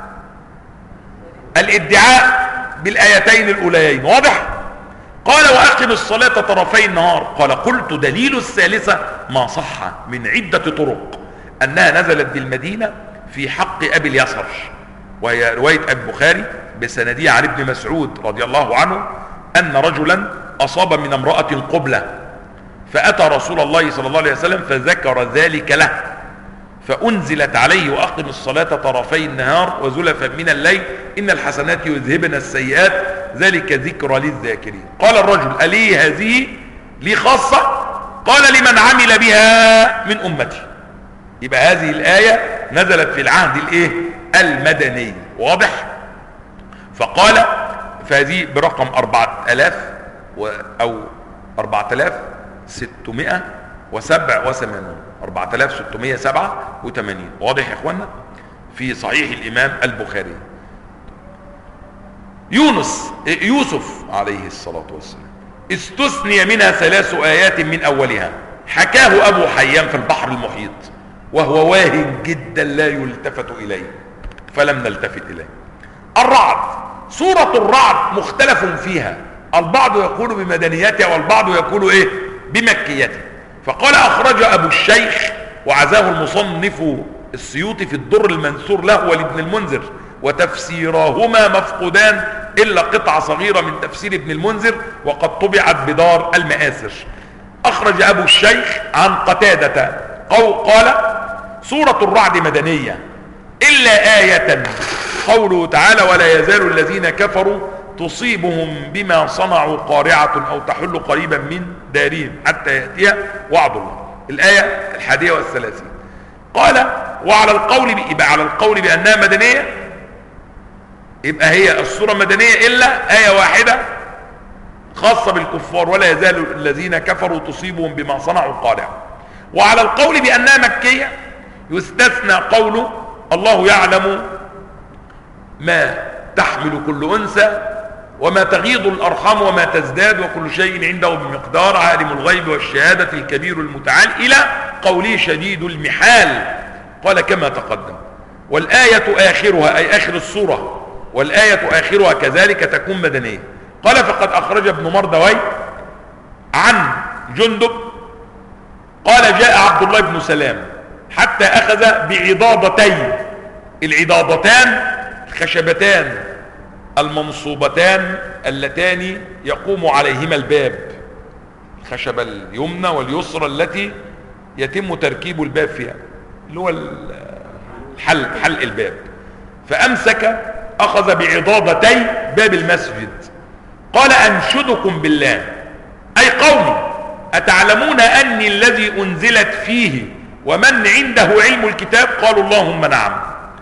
S1: الادعاء بالآيتين الأوليين. واضح؟ قال وأقم الصلاة طرفي النهار. قال قلت دليل الثالثة ما صح من عدة طرق أنها نزلت بالمدينة في حق أبي اليسر، وهي رواية أبي البخاري بسندية عن ابن مسعود رضي الله عنه أن رجلا أصاب من امرأة قبلة فأتى رسول الله صلى الله عليه وسلم فذكر ذلك له، فأنزلت عليه وأقم الصلاة طرفي النهار وزلفا من الليل إن الحسنات يذهبن السيئات ذلك ذكرى للذاكرين. قال الرجل ألي هذه لي خاصة؟ قال لمن عمل بها من أمتي. يبقى هذه الآية نزلت في العهد الايه المدني. واضح؟ فقال فهذه برقم 4000 أو 4687 4687. واضح يا اخوانا؟ في صحيح الامام البخاري. يوسف عليه الصلاة والسلام استثني منها 3 آيات من اولها حكاه ابو حيان في البحر المحيط وهو واهن جدا لا يلتفت اليه فلم نلتفت اليه. الرعد، سورة الرعد مختلف فيها، البعض يقول بمدنيتها والبعض يقول ايه بمكيتها. فقال اخرج ابو الشيخ وعزاه المصنف السيوطي في الدر المنثور له ولابن المنذر وتفسيراهما مفقودان الا قطعة صغيرة من تفسير ابن المنذر وقد طبعت بدار المآثر. اخرج ابو الشيخ عن قتادة قال سورة الرعد مدنية الا آية قوله تعالى ولا يزال الذين كفروا تصيبهم بما صنعوا قارعة او تحل قريبا من دارهم حتى يأتيها وعد الله. الآية 31. قال وعلى القول بأنها مدنية يبقى هي السورة مدنية إلا آية واحدة خاصة بالكفار ولا يزال الذين كفروا تصيبهم بما صنعوا قارعة. وعلى القول بأنها مكية يستثنى قوله الله يعلم ما تحمل كل أنثى وما تغيض الأرحام وما تزداد وكل شيء عنده بمقدار عالم الغيب والشهادة الكبير المتعال إلى قوله شديد المحال. قال كما تقدم. والآية آخرها أي آخر السورة والآية آخرها كذلك تكون مدنية. قال فقد أخرج ابن مردوي عن جندب قال جاء عبد الله بن سلام حتى أخذ بعضادتين. العضادتان الخشبتان المنصوبتان اللتان يقوم عليهما الباب، الخشبة اليمنى واليسرى التي يتم تركيب الباب فيها اللي هو حلق الباب. فأمسك أخذ بعضادتي باب المسجد. قال أنشدكم بالله أي قومي أتعلمون أني الذي أنزلت فيه ومن عنده علم الكتاب؟ قالوا اللهم نعم.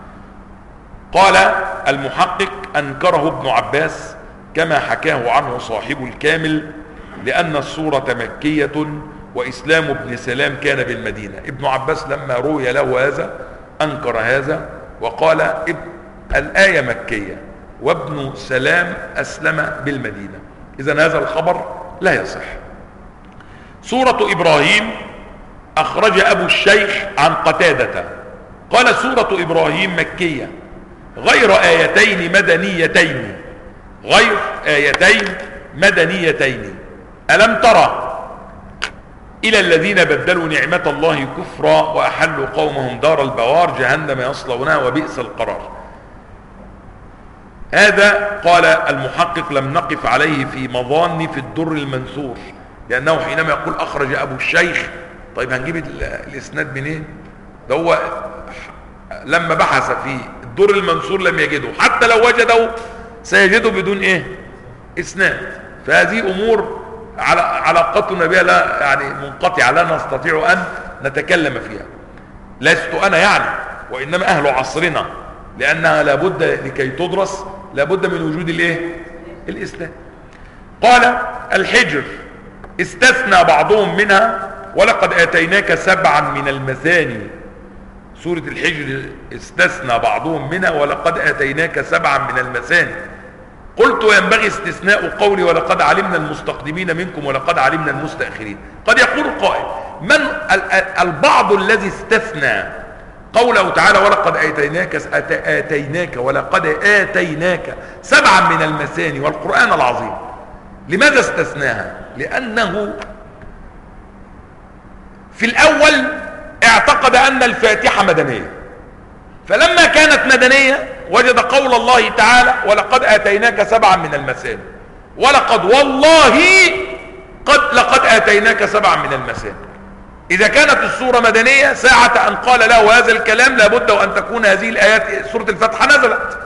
S1: قال المحقق أنكره ابن عباس كما حكاه عنه صاحب الكامل لأن السورة مكية وإسلام ابن سلام كان بالمدينة. ابن عباس لما روي له هذا أنكر هذا وقال الآية مكية وابن سلام أسلم بالمدينة. إذن هذا الخبر لا يصح. سورة إبراهيم أخرج أبو الشيخ عن قتادة قال سورة إبراهيم مكية غير آيتين مدنيتين. ألم ترى إلى الذين بدلوا نعمة الله كفرا وأحلوا قومهم دار البوار جهنم يصلونها وبئس القرار. هذا قال المحقق لم نقف عليه في مظان في الدر المنثور لأنه حينما يقول أخرج أبو الشيخ طيب هنجيب الإسناد منين؟ ده هو لما بحث في الدر المنثور لم يجده، حتى لو وجده سيجده بدون إسناد. فهذه أمور علاقتنا بها لا يعني منقطعة لا نستطيع أن نتكلم فيها. لست أنا يعني وإنما أهل عصرنا، لأنها لابد لكي تدرس لابد من وجود الايه؟ الاسلام. قال الحجر استثنى بعضهم منها ولقد اتيناك 7 من المثاني. سورة الحجر استثنى بعضهم منها ولقد اتيناك 7 من المثاني. قلت وينبغي استثناء قولي ولقد علمنا المستقدمين منكم ولقد علمنا المستأخرين. قد يقول قائل من البعض الذي استثنى قوله تعالى ولقد آتيناك 7 من المثاني والقرآن العظيم؟ لماذا استثناها؟ لأنه في الأول اعتقد أن الفاتحة مدنية، فلما كانت مدنية وجد قول الله تعالى ولقد آتيناك 7 من المثاني، ولقد والله لقد آتيناك 7 من المثاني. إذا كانت السورة مدنية ساعة أن قال له هذا الكلام لابد وأن تكون هذه الآيات سورة الفتحة نزلت،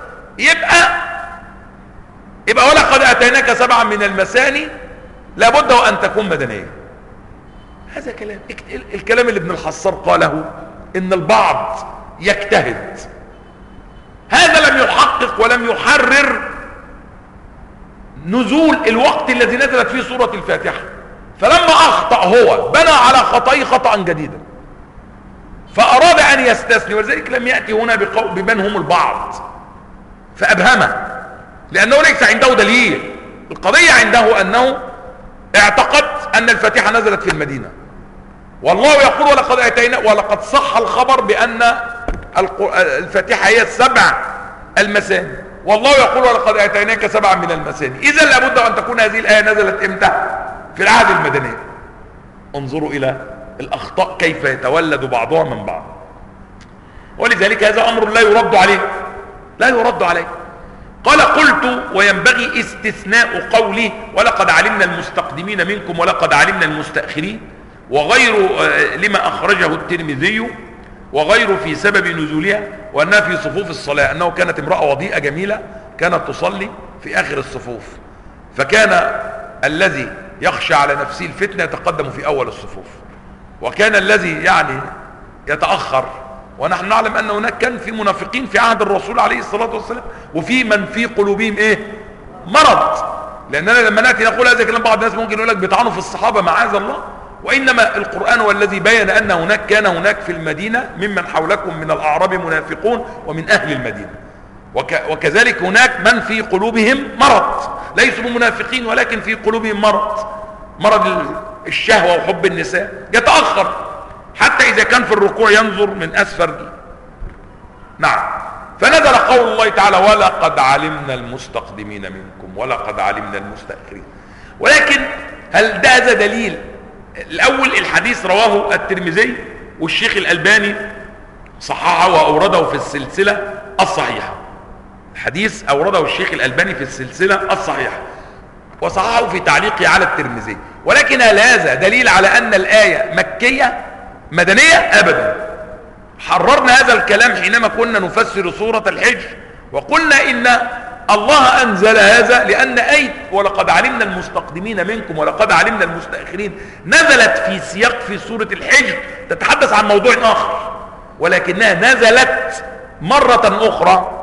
S1: يبقى ولقد آتيناك 7 من المثاني لابد وأن تكون مدنية. هذا كلام، الكلام اللي ابن الحصار قاله إن البعض يجتهد، هذا لم يحقق ولم يحرر نزول الوقت الذي نزلت فيه سورة الفاتحة، فلما أخطأ هو بنى على خطأه خطأ جديدا فأراد أن يستثني، ولذلك لم يأتي هنا بمن هم البعض فأبهمه، لأنه ليس عنده دليل. القضية عنده أنه اعتقد أن الفاتحة نزلت في المدينة، والله يقول ولقد أتينا، ولقد صح الخبر بأن الفاتحة هي 7 المثاني، والله يقول ولقد أتيناك 7 من المثاني. إذا لابد أن تكون هذه الآية نزلت إمتى؟ في العهد المدني. انظروا إلى الأخطاء كيف يتولد بعضها من بعض، ولذلك هذا أمر لا يرد عليه، لا يرد عليه. قال قلت وينبغي استثناء قولي ولقد علمنا المستقدمين منكم ولقد علمنا المستأخرين وغير لما أخرجه الترمذي وغيره في سبب نزولها وأنها في صفوف الصلاة، أنه كانت امرأة وضيئة جميلة كانت تصلي في آخر الصفوف، فكان الذي يخشى على نفسه الفتنة يتقدم في أول الصفوف، وكان الذي يعني يتأخر. ونحن نعلم أن هناك كان في منافقين في عهد الرسول عليه الصلاة والسلام، وفي من في قلوبهم مرض. لأننا لما نأتي نقول هذا الكلام بعض الناس ممكن يقول لك بيطعنوا في الصحابة معاذ الله، وإنما القرآن هو الذي بين أن كان هناك في المدينة ممن حولكم من الأعراب منافقون ومن أهل المدينة، وكذلك هناك من في قلوبهم مرض، ليسوا منافقين ولكن في قلوبهم مرض الشهوة وحب النساء، يتأخر حتى إذا كان في الركوع ينظر من أسفل. نعم. فنزل قول الله تعالى ولقد علمنا المستقدمين منكم ولقد علمنا المستأخرين. ولكن هل ده هذا دليل؟ الأول الحديث رواه الترمذي والشيخ الألباني صححه وأورده في السلسلة الصحيحة. الحديث أورده الشيخ الألباني في السلسلة الصحيحة وصححه في تعليقه على الترمذي. ولكن هل هذا دليل على أن الآية مكية مدنية؟ أبدا. حررنا هذا الكلام حينما كنا نفسر سورة الحجر وقلنا إن الله أنزل هذا لأن آية ولقد علمنا المستقدمين منكم ولقد علمنا المستأخرين نزلت في سياق في سورة الحجر تتحدث عن موضوع آخر، ولكنها نزلت مرة أخرى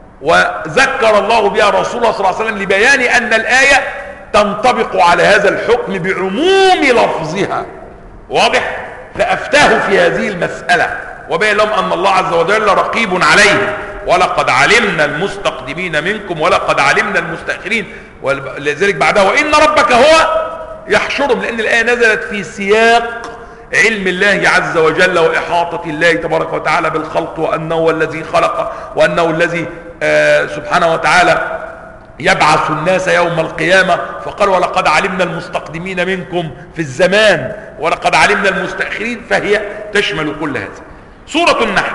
S1: وذكر الله بها رسوله صلى الله عليه وسلم لبيان أن الآية تنطبق على هذا الحكم بعموم لفظها. واضح؟ فأفتاه في هذه المسألة وبين لهم أن الله عز وجل رقيب عليه، ولقد علمنا المستقدمين منكم ولقد علمنا المستأخرين، ولذلك بعدها وإن ربك هو يحشرهم، لأن الآية نزلت في سياق علم الله عز وجل وإحاطة الله تبارك وتعالى بالخلق، وأنه هو الذي خلق، وأنه الذي سبحانه وتعالى يبعث الناس يوم القيامة، فقال ولقد علمنا المستقدمين منكم في الزمان ولقد علمنا المستأخرين، فهي تشمل كل هذا. سورة النحل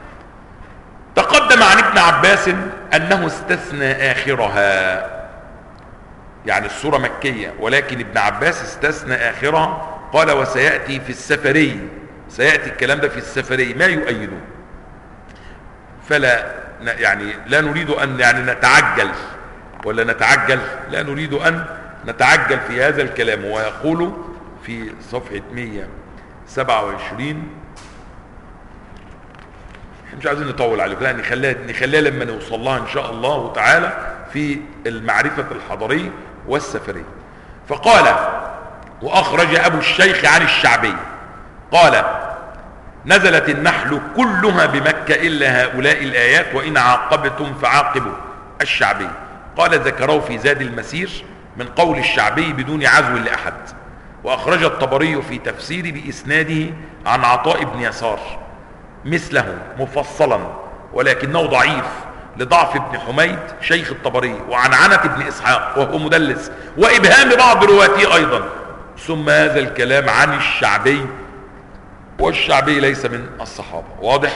S1: تقدم عن ابن عباس أنه استثنى آخرها، يعني السورة مكية ولكن ابن عباس استثنى آخرها. قال وسيأتي في السفري، سيأتي الكلام ده في السفري ما يؤيده، فلا يعني لا نريد أن يعني نتعجل ولا نتعجل، لا نريد أن نتعجل في هذا الكلام. ويقول في صفحة 127 مش عايزين نطول عليكم، لا نخليها لما نوصل لها ان شاء الله تعالى في المعرفة الحضرية والسفرية. فقال: واخرج ابو الشيخ عن الشعبي قال: نزلت النحل كلها بمكة الا هؤلاء الايات وان عاقبتم فعاقبوا. الشعبي قال: ذكروه في زاد المسير من قول الشعبي بدون عزو لاحد. واخرج الطبري في تفسيره باسناده عن عطاء بن يسار مثله مفصلا ولكنه ضعيف لضعف ابن حميد شيخ الطبري وعنعنة ابن اسحاق وهو مدلس وابهام بعض رواته ايضا. ثم هذا الكلام عن الشعبي، والشعبي ليس من الصحابة. واضح؟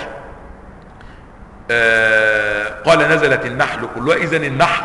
S1: قال: نزلت النحل كلها، اذن النحل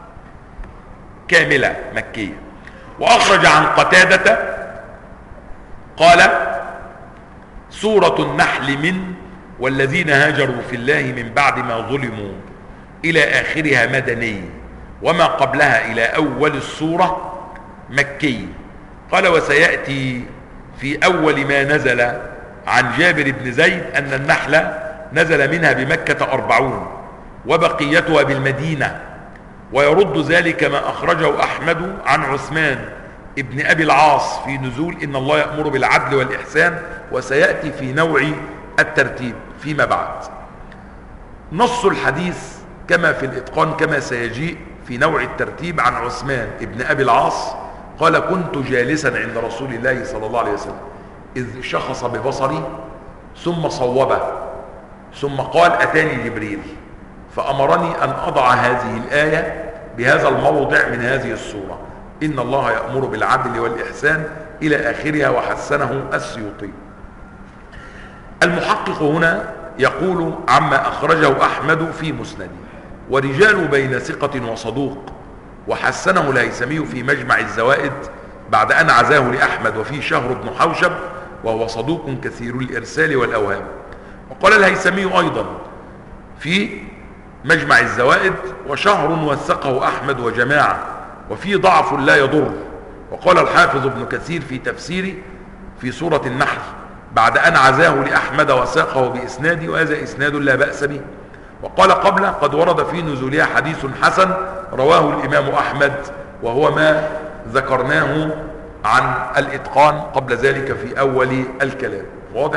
S1: كاملة مكية. واخرج عن قتادة قال: سورة النحل من والذين هاجروا في الله من بعد ما ظلموا الى اخرها مدني، وما قبلها الى اول السورة مكي. قال: وسيأتي في اول ما نزل عن جابر بن زيد ان النحل نزل منها بمكة 40 وبقيتها بالمدينة. ويرد ذلك ما اخرجه احمد عن عثمان ابن ابي العاص في نزول ان الله يأمر بالعدل والاحسان، وسيأتي في نوع الترتيب فيما بعد. نص الحديث كما في الاتقان كما سيجيء في نوع الترتيب عن عثمان ابن ابي العاص قال: كنت جالسا عند رسول الله صلى الله عليه وسلم اذ شخص ببصري ثم صوبه ثم قال: اتاني جبريل فامرني ان اضع هذه الايه بهذا الموضع من هذه السوره، ان الله يأمر بالعدل والاحسان الى اخرها، وحسنه السيوطي. المحقق هنا يقول عما اخرجه احمد في مسنده: ورجال بين ثقة وصدوق، وحسنه الهيثمي في مجمع الزوائد بعد ان عزاه لاحمد، وفيه شهر بن حوشب وهو صدوق كثير الارسال والاوهام. وقال الهيثمي ايضا في مجمع الزوائد: وشهر وثقه احمد وجماعة، وفيه ضعف لا يضر. وقال الحافظ ابن كثير في تفسيره في سورة النحل بعد ان عزاه لاحمد وساقه باسناده: وهذا اسناد لا بأس به. وقال قبله: قد ورد في نزولها حديث حسن رواه الامام احمد، وهو ما ذكرناه عن الاتقان قبل ذلك في اول الكلام. واضح؟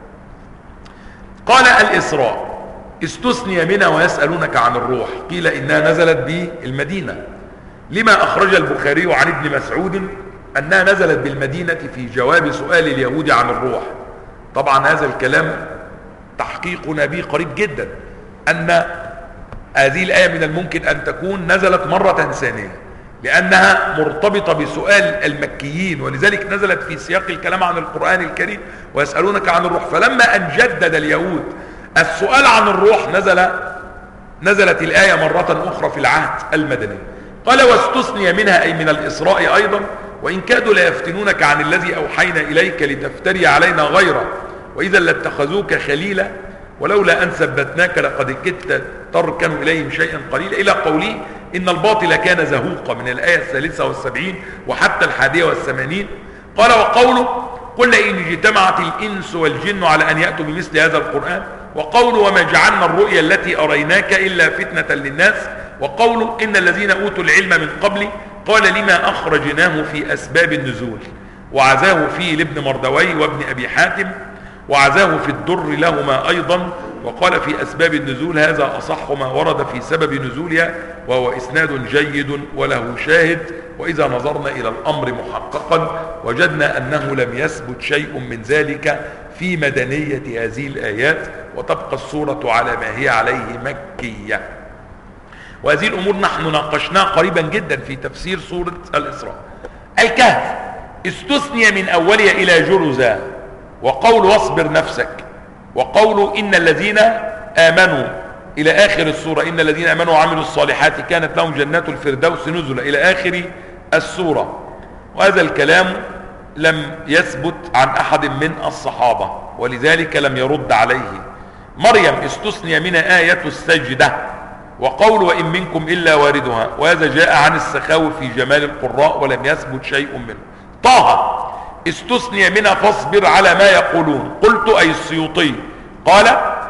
S1: قال: الاسراء استثني منها ويسألونك عن الروح، قيل انها نزلت بالمدينة، لما اخرج البخاري عن ابن مسعود انها نزلت بالمدينة في جواب سؤال اليهود عن الروح. طبعا هذا الكلام تحقيقنا به قريب جدا، ان هذه الآية من الممكن ان تكون نزلت مرة ثانية لانها مرتبطة بسؤال المكيين، ولذلك نزلت في سياق الكلام عن القرآن الكريم: ويسألونك عن الروح. فلما ان جدد اليهود السؤال عن الروح نزلت الآية مرة اخرى في العهد المدني. قال: واستثني منها اي من الاسراء ايضا، وان كادوا ليفتنونك عن الذي اوحينا اليك لتفتري علينا غيره، واذا لاتخذوك خليلا ولولا ان ثبتناك لقد كدت تركن اليهم شيئا قليلا، الى قوله: ان الباطل كان زهوقا، من الآية 73 وحتى 81. قال: وقوله: قل إن اجتمعت الإنس والجن على أن يأتوا بمثل هذا القرآن. وقوله: وما جعلنا الرؤيا التي أريناك إلا فتنة للناس. وقوله: إن الذين أوتوا العلم من قبل قال لما أخرجناه في أسباب النزول. وعزاه فيه لابن مردوي وابن أبي حاتم، وعزاه في الدر لهما أيضا. وقال في أسباب النزول: هذا أصح ما ورد في سبب نزولها، وهو إسناد جيد وله شاهد. وإذا نظرنا إلى الأمر محققا وجدنا أنه لم يثبت شيء من ذلك في مدنية هذه الآيات، وتبقى السورة على ما هي عليه مكية. وهذه الأمور نحن ناقشناها قريبا جدا في تفسير سورة الإسراء. الكهف استثني من أولها إلى جرزا، وقول واصبر نفسك، وقول إن الذين آمنوا إلى آخر السورة: إن الذين آمنوا وعملوا الصالحات كانت لهم جنات الفردوس نزلا، إلى آخر السورة. وهذا الكلام لم يثبت عن أحد من الصحابة، ولذلك لم يرد عليه. مريم استثني منها آية السجدة، وقول وإن منكم إلا واردها، وهذا جاء عن السخاوي في جمال القراء ولم يثبت شيء منه. طه استثني منها فاصبر على ما يقولون، قلت أي السيوطي قال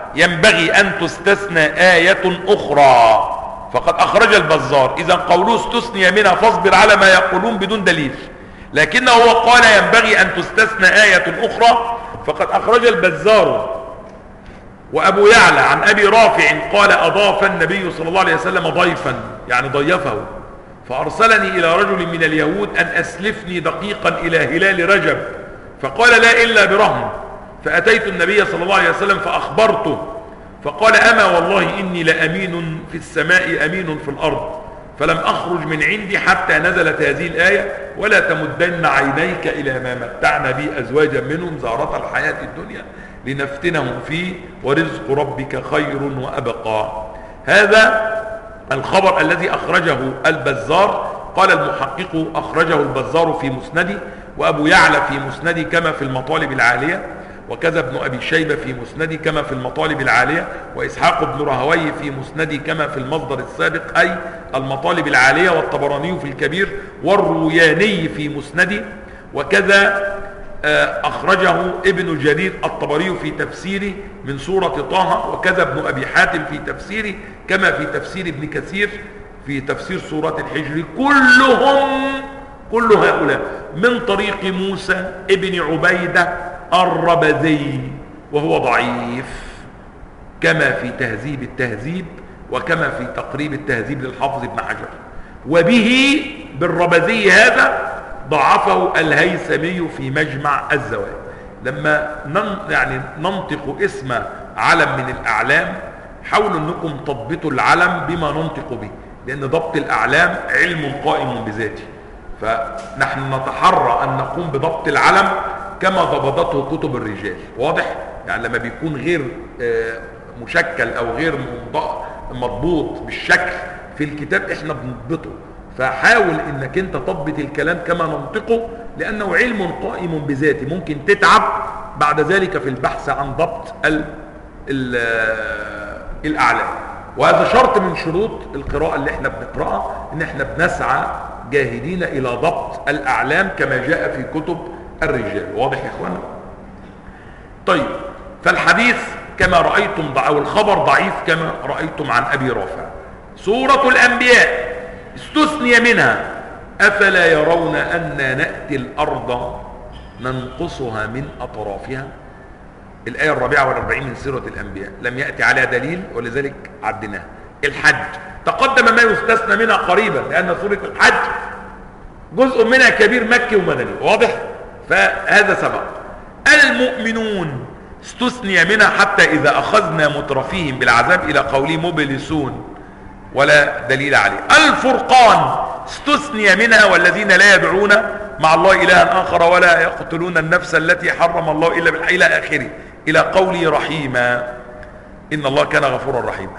S1: ينبغي أن تستثنى آية أخرى فقد أخرج البزار. إذا قوله استثني منها فاصبر على ما يقولون بدون دليل، لكنه هو قال ينبغي أن تستثنى آية أخرى فقد أخرج البزار وأبو يعلى عن أبي رافع قال أضاف النبي صلى الله عليه وسلم ضيفا يعني ضيفه فأرسلني إلى رجل من اليهود أن أسلفني دقيقا إلى هلال رجب فقال لا إلا برهن، فأتيت النبي صلى الله عليه وسلم فأخبرته فقال أما والله إني لأمين في السماء أمين في الأرض، فلم أخرج من عندي حتى نزلت هذه الآية ولا تمدن عينيك إلى ما متعنا به أزواجا منهم زهرة الحياة الدنيا لنفتنهم فيه ورزق ربك خير وأبقى. هذا الخبر الذي أخرجه البزار. قال المحقق أخرجه البزار في مسنده وأبو يعلى في مسنده كما في المطالب العالية، وكذا ابن أبي شيبة في مسنده كما في المطالب العالية، وإسحاق بن راهويه في مسنده كما في المصدر السابق أي المطالب العالية، والطبراني في الكبير، والروياني في مسنده، وكذا أخرجه ابن جرير الطبري في تفسيره من سورة طه، وكذا ابن أبي حاتم في تفسيره كما في تفسير ابن كثير في تفسير سورة الحجر. كل هؤلاء من طريق موسى ابن عبيدة الربذي وهو ضعيف كما في تهذيب التهذيب وكما في تقريب التهذيب للحافظ ابن حجر. وبه بالربذي هذا ضعفه الهيثمي في مجمع الزوائد. لما ننطق اسم علم من الأعلام حاولوا أنكم تضبطوا العلم بما ننطق به، لأن ضبط الأعلام علم قائم بذاته، فنحن نتحرى أن نقوم بضبط العلم كما ضبطته كتب الرجال. واضح؟ يعني لما بيكون غير مشكل أو غير مضبوط بالشكل في الكتاب احنا بنضبطه، فحاول انك انت تضبط الكلام كما ننطقه لانه علم قائم بذاته، ممكن تتعب بعد ذلك في البحث عن ضبط الاعلام. وهذا شرط من شروط القراءة اللي احنا بنقرأها، ان احنا بنسعى جاهدين الى ضبط الاعلام كما جاء في كتب الرجال. واضح يا اخوانا؟ طيب، فالحديث كما رأيتم او الخبر ضعيف كما رأيتم عن ابي رافع. سورة الانبياء استثني منها أفلا يرون أن نأتي الأرض ننقصها من أطرافها. الآية 44 من سورة الأنبياء لم يأتي عليها دليل ولذلك عدناها. الحج تقدم ما يستثنى منها قريبا لأن سورة الحج جزء منها كبير مكي ومدني. واضح؟ فهذا سبق. المؤمنون استثني منها حتى إذا أخذنا مترفيهم بالعذاب إلى قوله مبلسون ولا دليل عليه. الفرقان استثني منها والذين لا يدعون مع الله إلها آخر ولا يقتلون النفس التي حرم الله إلا بالحق إلى آخره إلى قوله رحيما إن الله كان غفورا رحيما.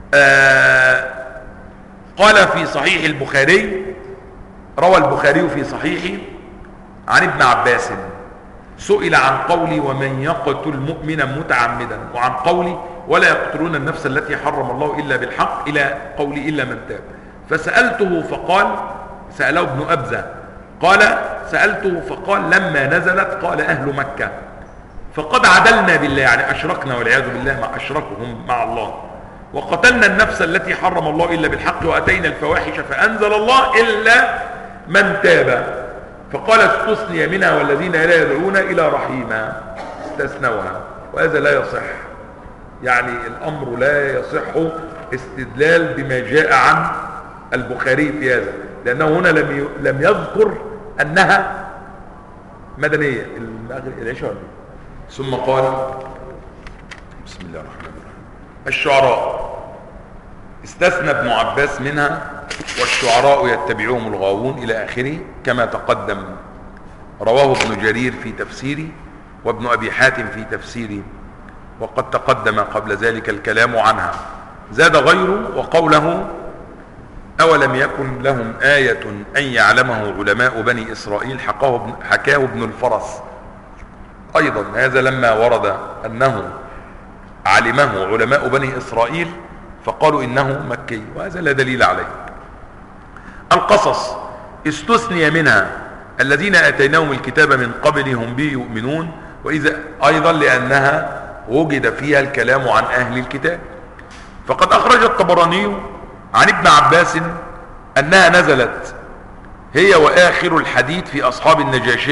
S1: قال في صحيح البخاري، روى البخاري في صحيحه عن ابن عباس سئل عن قولي ومن يقتل مؤمنا متعمدا، وعن قولي ولا يقتلون النفس التي حرم الله إلا بالحق إلى قولي إلا من تاب، فسألته فقال، سأله ابن أبزة قال سألته فقال لما نزلت قال أهل مكة فقد عدلنا بالله، يعني أشركنا والعياذ بالله مع أشركهم مع الله، وقتلنا النفس التي حرم الله إلا بالحق وأتينا الفواحش فأنزل الله إلا من تاب، فقال استثني منها والذين لا يدعون إلى رحيما استثنوها. وهذا لا يصح، يعني الأمر لا يصح استدلال بما جاء عن البخاري في هذا، لأنه هنا لم يذكر أنها مدنية. العشاء ثم قال بسم الله الرحمن الرحيم الشعراء استثنى ابن عباس منها والشعراء يتبعهم الغاوون إلى آخره كما تقدم. رواه ابن جرير في تفسيره وابن أبي حاتم في تفسيره وقد تقدم قبل ذلك الكلام عنها. زاد غيره وقوله أولم يكن لهم آية أن يعلمه علماء بني إسرائيل حكاه ابن الفرس أيضا. هذا لما ورد أنه علمه علماء بني إسرائيل فقالوا إنه مكي، وهذا لا دليل عليه. القصص استثني منها الذين أتيناهم الكتاب من قبلهم به يؤمنون، وإذا أيضا لأنها وجد فيها الكلام عن أهل الكتاب. فقد أخرج الطبراني عن ابن عباس أنها نزلت هي وآخر الحديث في أصحاب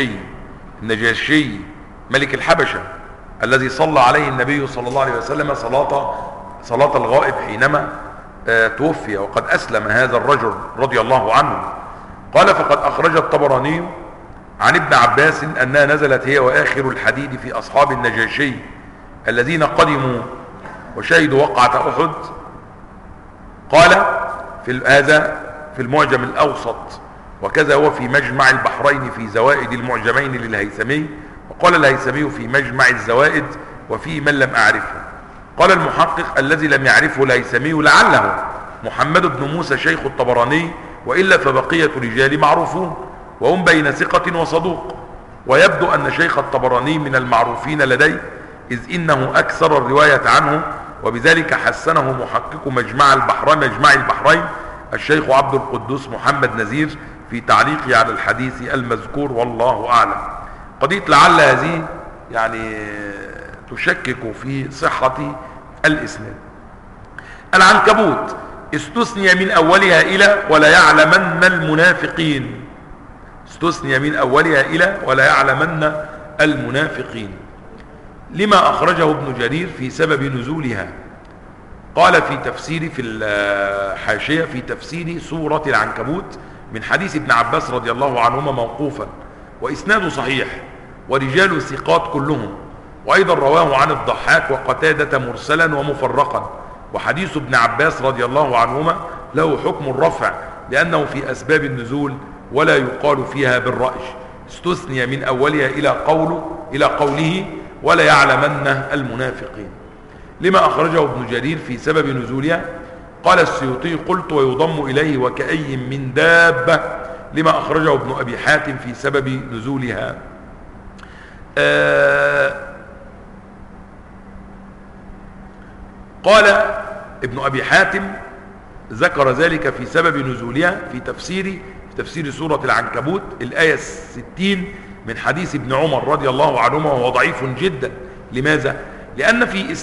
S1: النجاشي ملك الحبشة الذي صلى عليه النبي صلى الله عليه وسلم صلاة الغائب حينما توفي، وقد أسلم هذا الرجل رضي الله عنه. قال فقد أخرج الطبراني عن ابن عباس أنها نزلت هي وآخر الحديث في أصحاب النجاشي الذين قدموا وشهدوا وقعة أحد. قال هذا في المعجم الأوسط، وكذا هو في مجمع البحرين في زوائد المعجمين للهيثمي، وقال الهيثمي في مجمع الزوائد وفي من لم أعرفه. قال المحقق الذي لم يعرفه الهيثمي لعله محمد بن موسى شيخ الطبراني، وإلا فبقية رجال معروفون وهم بين ثقة وصدوق، ويبدو أن شيخ الطبراني من المعروفين لديه، إذ إنه أكثر الرواية عنه، وبذلك حسنه محقق مجمع البحرين الشيخ عبد القدوس محمد نزير في تعليقه على الحديث المذكور، والله أعلم. قضية لعل هذه يعني تشكك في صحة الإسناد. العنكبوت استثني من أولها إلى ولا يعلمن المنافقين، استثني من أولها إلى ولا يعلمن المنافقين، لما أخرجه ابن جرير في سبب نزولها. قال في تفسير في الحاشية في تفسير سورة العنكبوت من حديث ابن عباس رضي الله عنهما موقوفا، وإسناده صحيح ورجال ثقات كلهم، وأيضا رواه عن الضحاك وقتادة مرسلا ومفرقا. وحديث ابن عباس رضي الله عنهما له حكم الرفع لأنه في أسباب النزول ولا يقال فيها بالرأي. استثني من أولها إلى قوله ولا يعلمن المنافقين، لما أخرجه ابن جرير في سبب نزولها. قال السيوطي قلت ويضم إليه وكأي من دابة، لما أخرجه ابن أبي حاتم في سبب نزولها. قال ابن أبي حاتم ذكر ذلك في سبب نزولها في تفسير سورة العنكبوت الآية 60 من حديث ابن عمر رضي الله عنهما، وهو ضعيف جدا. لماذا؟ لأن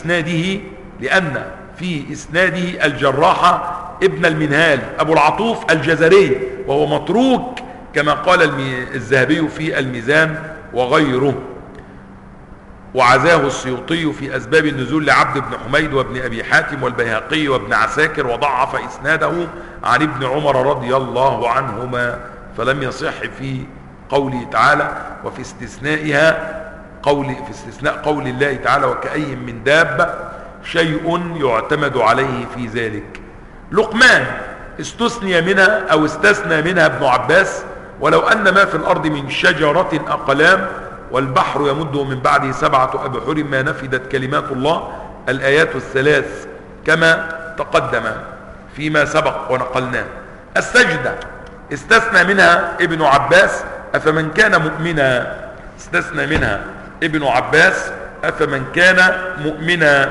S1: في إسناده الجراح ابن المنهال أبو العطوف الجزري، وهو متروك كما قال الذهبي في الميزان وغيره. وعزاه السيوطي في أسباب النزول لعبد بن حميد وابن أبي حاتم والبيهقي وابن عساكر، وضعف إسناده عن ابن عمر رضي الله عنهما، فلم يصح في قوله تعالى وفي استثناء قول الله تعالى وكأي من دابة شيء يعتمد عليه في ذلك. لقمان استثنى منها ابن عباس، ولو أن ما في الأرض من شجرة أقلام والبحر يمده من بعده 7 أبحر ما نفدت كلمات الله، الآيات الثلاث كما تقدم فيما سبق ونقلناه. السجدة استثنى منها ابن عباس أفمن كان مؤمنا، استثنى منها ابن عباس أفمن كان مؤمنا،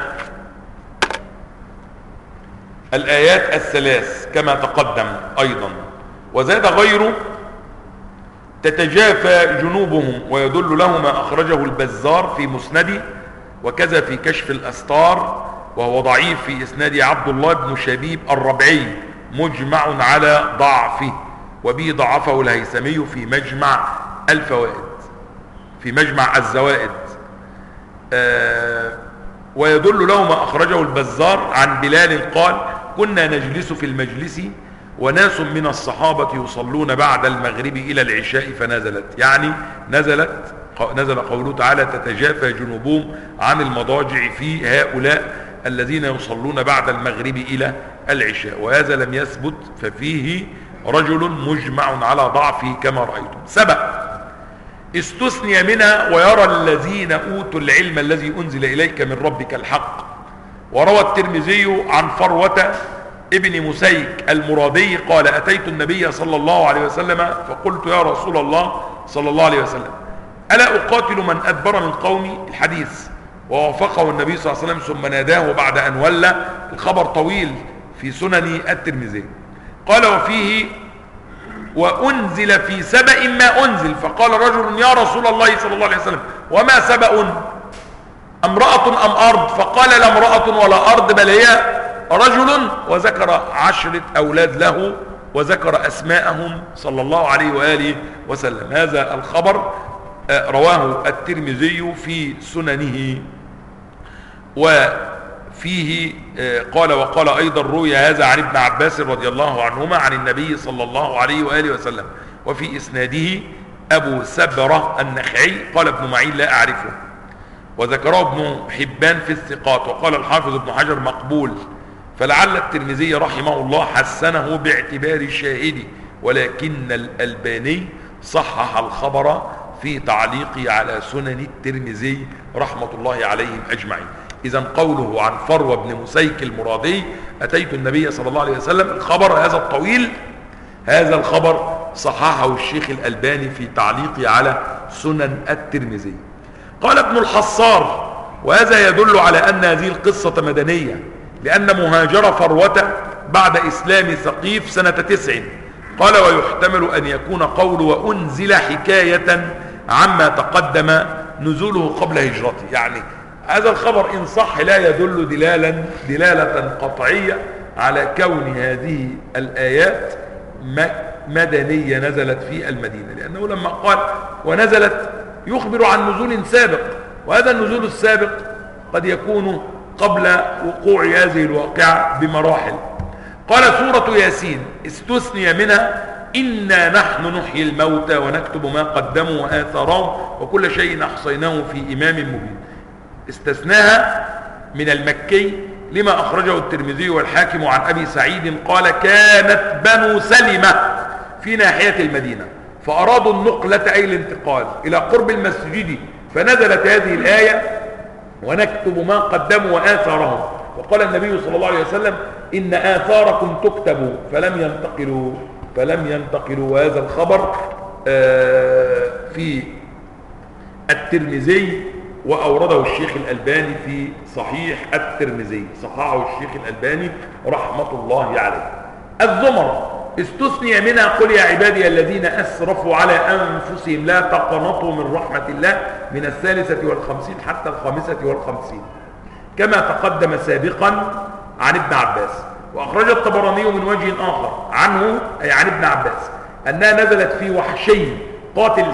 S1: الآيات الثلاث كما تقدم أيضا. وزاد غيره تتجافى جنوبهم، ويدل له ما أخرجه البزار في مسنده، وكذا في كشف الأستار، وهو ضعيف في إسناد عبد الله بن شبيب الربعي مجمع على ضعفه، وبه ضعفه الهيثمي في مجمع الزوائد. ويدل له ما أخرجه البزار عن بلال قال كنا نجلس في المجلس وناس من الصحابة يصلون بعد المغرب إلى العشاء فنزلت، يعني نزل قوله تعالى تتجافى جنوبهم عن المضاجع في هؤلاء الذين يصلون بعد المغرب إلى العشاء، وهذا لم يثبت، ففيه رجل مجمع على ضعفه كما رأيتم. سبق استثني منها ويرى الذين أوتوا العلم الذي أنزل إليك من ربك الحق. وروى الترمذي عن فروة ابن مسيك المرادي قال أتيت النبي صلى الله عليه وسلم فقلت يا رسول الله صلى الله عليه وسلم ألا أقاتل من أدبر من قومي، الحديث، ووافقه النبي صلى الله عليه وسلم ثم ناداه بعد أن ولى. الخبر طويل في سنن الترمذي. قال وفيه وأنزل في سبأ ما أنزل، فقال رجل يا رسول الله صلى الله عليه وسلم وما سبأ؟ أم امرأة أم أرض؟ فقال لا امرأة ولا أرض بل هي رجل، وذكر 10 أولاد له وذكر أسماءهم صلى الله عليه وآله وسلم. هذا الخبر رواه الترمذي في سننه. وفيه وقال أيضا روي هذا عن ابن عباس رضي الله عنهما عن النبي صلى الله عليه وآله وسلم، وفي إسناده أبو سبرة النخعي. قال ابن معين لا أعرفه، وذكره ابن حبان في الثقات، وقال الحافظ ابن حجر مقبول، فلعل الترمذي رحمه الله حسنه باعتبار الشاهد، ولكن الألباني صحح الخبر في تعليقه على سنن الترمذي رحمة الله عليهم أجمعين. إذن قوله عن فروة بن مسيك المرادي أتيت النبي صلى الله عليه وسلم، الخبر هذا الطويل، هذا الخبر صححه الشيخ الألباني في تعليقه على سنن الترمذي. قال ابن الحصار: وهذا يدل على أن هذه القصة مدنية، لأن مهاجر فروة بعد إسلام ثقيف سنة 9. قال: ويحتمل أن يكون قول وأنزل حكاية عما تقدم نزوله قبل هجرته. يعني هذا الخبر إن صح لا يدل دلالة قطعية على كون هذه الآيات مدنية نزلت في المدينة، لأنه لما قال ونزلت يخبر عن نزول سابق، وهذا النزول السابق قد يكون قبل وقوع هذه الواقعة بمراحل. قال: سورة ياسين استثني منها إنا نحن نحيي الموتى ونكتب ما قدموا وآثارهم وكل شيء أحصيناه في إمام مبين. استثناها من المكي لما أخرجه الترمذي والحاكم عن أبي سعيد قال: كانت بنو سلمة في ناحية المدينة، فأرادوا النقلة أي الانتقال إلى قرب المسجد، فنزلت هذه الآية ونكتب ما قدموا وآثارهم. وقال النبي صلى الله عليه وسلم: إن آثاركم تكتب فلم ينتقلوا. وهذا الخبر في الترمذي، وأورده الشيخ الألباني في صحيح الترمذي، صححه الشيخ الألباني رحمة الله عليه. الزمر استثني منها قل يا عبادي الذين أسرفوا على أنفسهم لا تقنطوا من رحمة الله، من 53 حتى 55، كما تقدم سابقا عن ابن عباس. وأخرج الطبراني من وجه آخر عنه أي عن ابن عباس أنها نزلت في وحشي قاتل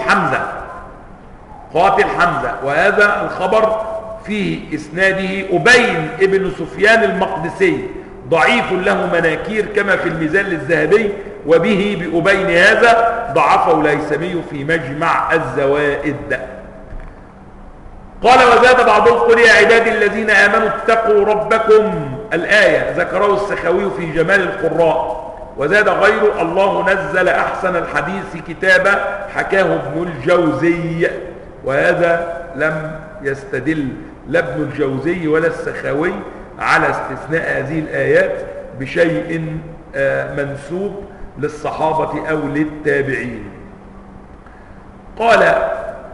S1: حمزة، وهذا الخبر في إسناده أبين ابن سفيان المقدسي ضعيف له مناكير كما في الميزان للذهبي، وبه بأبين هذا ضعفه الهيثمي في مجمع الزوائد. قال: وزاد بعضهم قل يا عبادي الذين آمنوا اتقوا ربكم، الآية ذكره السخاوي في جمال القراء. وزاد غيره: الله نزل أحسن الحديث كتابا حكاه ابن الجوزي. وهذا لم يستدل لا ابن الجوزي ولا السخاوي على استثناء هذه الآيات بشيء منسوب للصحابة أو للتابعين. قال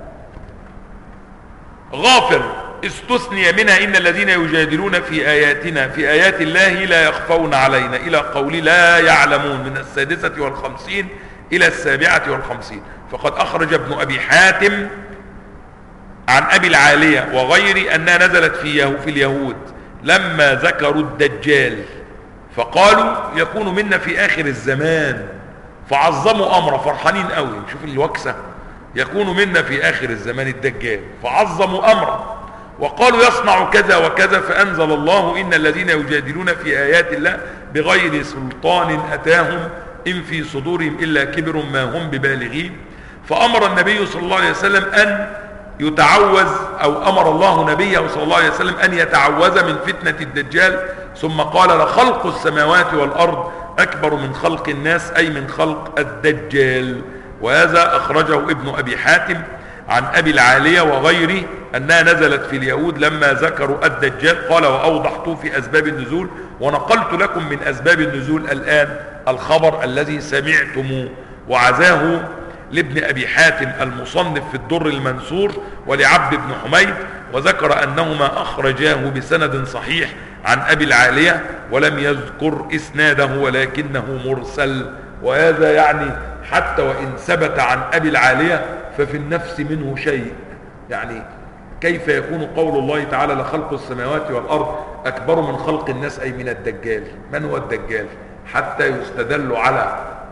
S1: غافر: استثني منها إن الذين يجادلون في آياتنا في آيات الله لا يخفون علينا، إلى قول لا يعلمون، من 56 إلى 57. فقد أخرج ابن أبي حاتم عن أبي العالية وغير أنها نزلت في اليهود لما ذكروا الدجال، فقالوا يكون منا في آخر الزمان، فعظموا أمره، فرحانين قوي. شوف الوكسة، يكون منا في آخر الزمان الدجال، فعظموا أمره وقالوا يصنع كذا وكذا، فأنزل الله إن الذين يجادلون في آيات الله بغير سلطان أتاهم إن في صدورهم إلا كبر ما هم ببالغين. فأمر النبي صلى الله عليه وسلم أن يتعوذ، أو أمر الله نبيه صلى الله عليه وسلم أن يتعوذ من فتنة الدجال، ثم قال: لخلق السماوات والأرض أكبر من خلق الناس، أي من خلق الدجال. وهذا أخرجه ابن أبي حاتم عن أبي العالية وغيره أنها نزلت في اليهود لما ذكروا الدجال. قال: وأوضحت في أسباب النزول، ونقلت لكم من أسباب النزول الآن الخبر الذي سمعتموه. وعزاه لابن أبي حاتم المصنف في الدر المنثور ولعبد بن حميد، وذكر أنهما أخرجاه بسند صحيح عن أبي العالية، ولم يذكر إسناده ولكنه مرسل. وهذا يعني حتى وإن ثبت عن أبي العالية ففي النفس منه شيء، يعني كيف يكون قول الله تعالى لخلق السماوات والأرض أكبر من خلق الناس، أي من الدجال. من هو الدجال؟ حتى يستدل على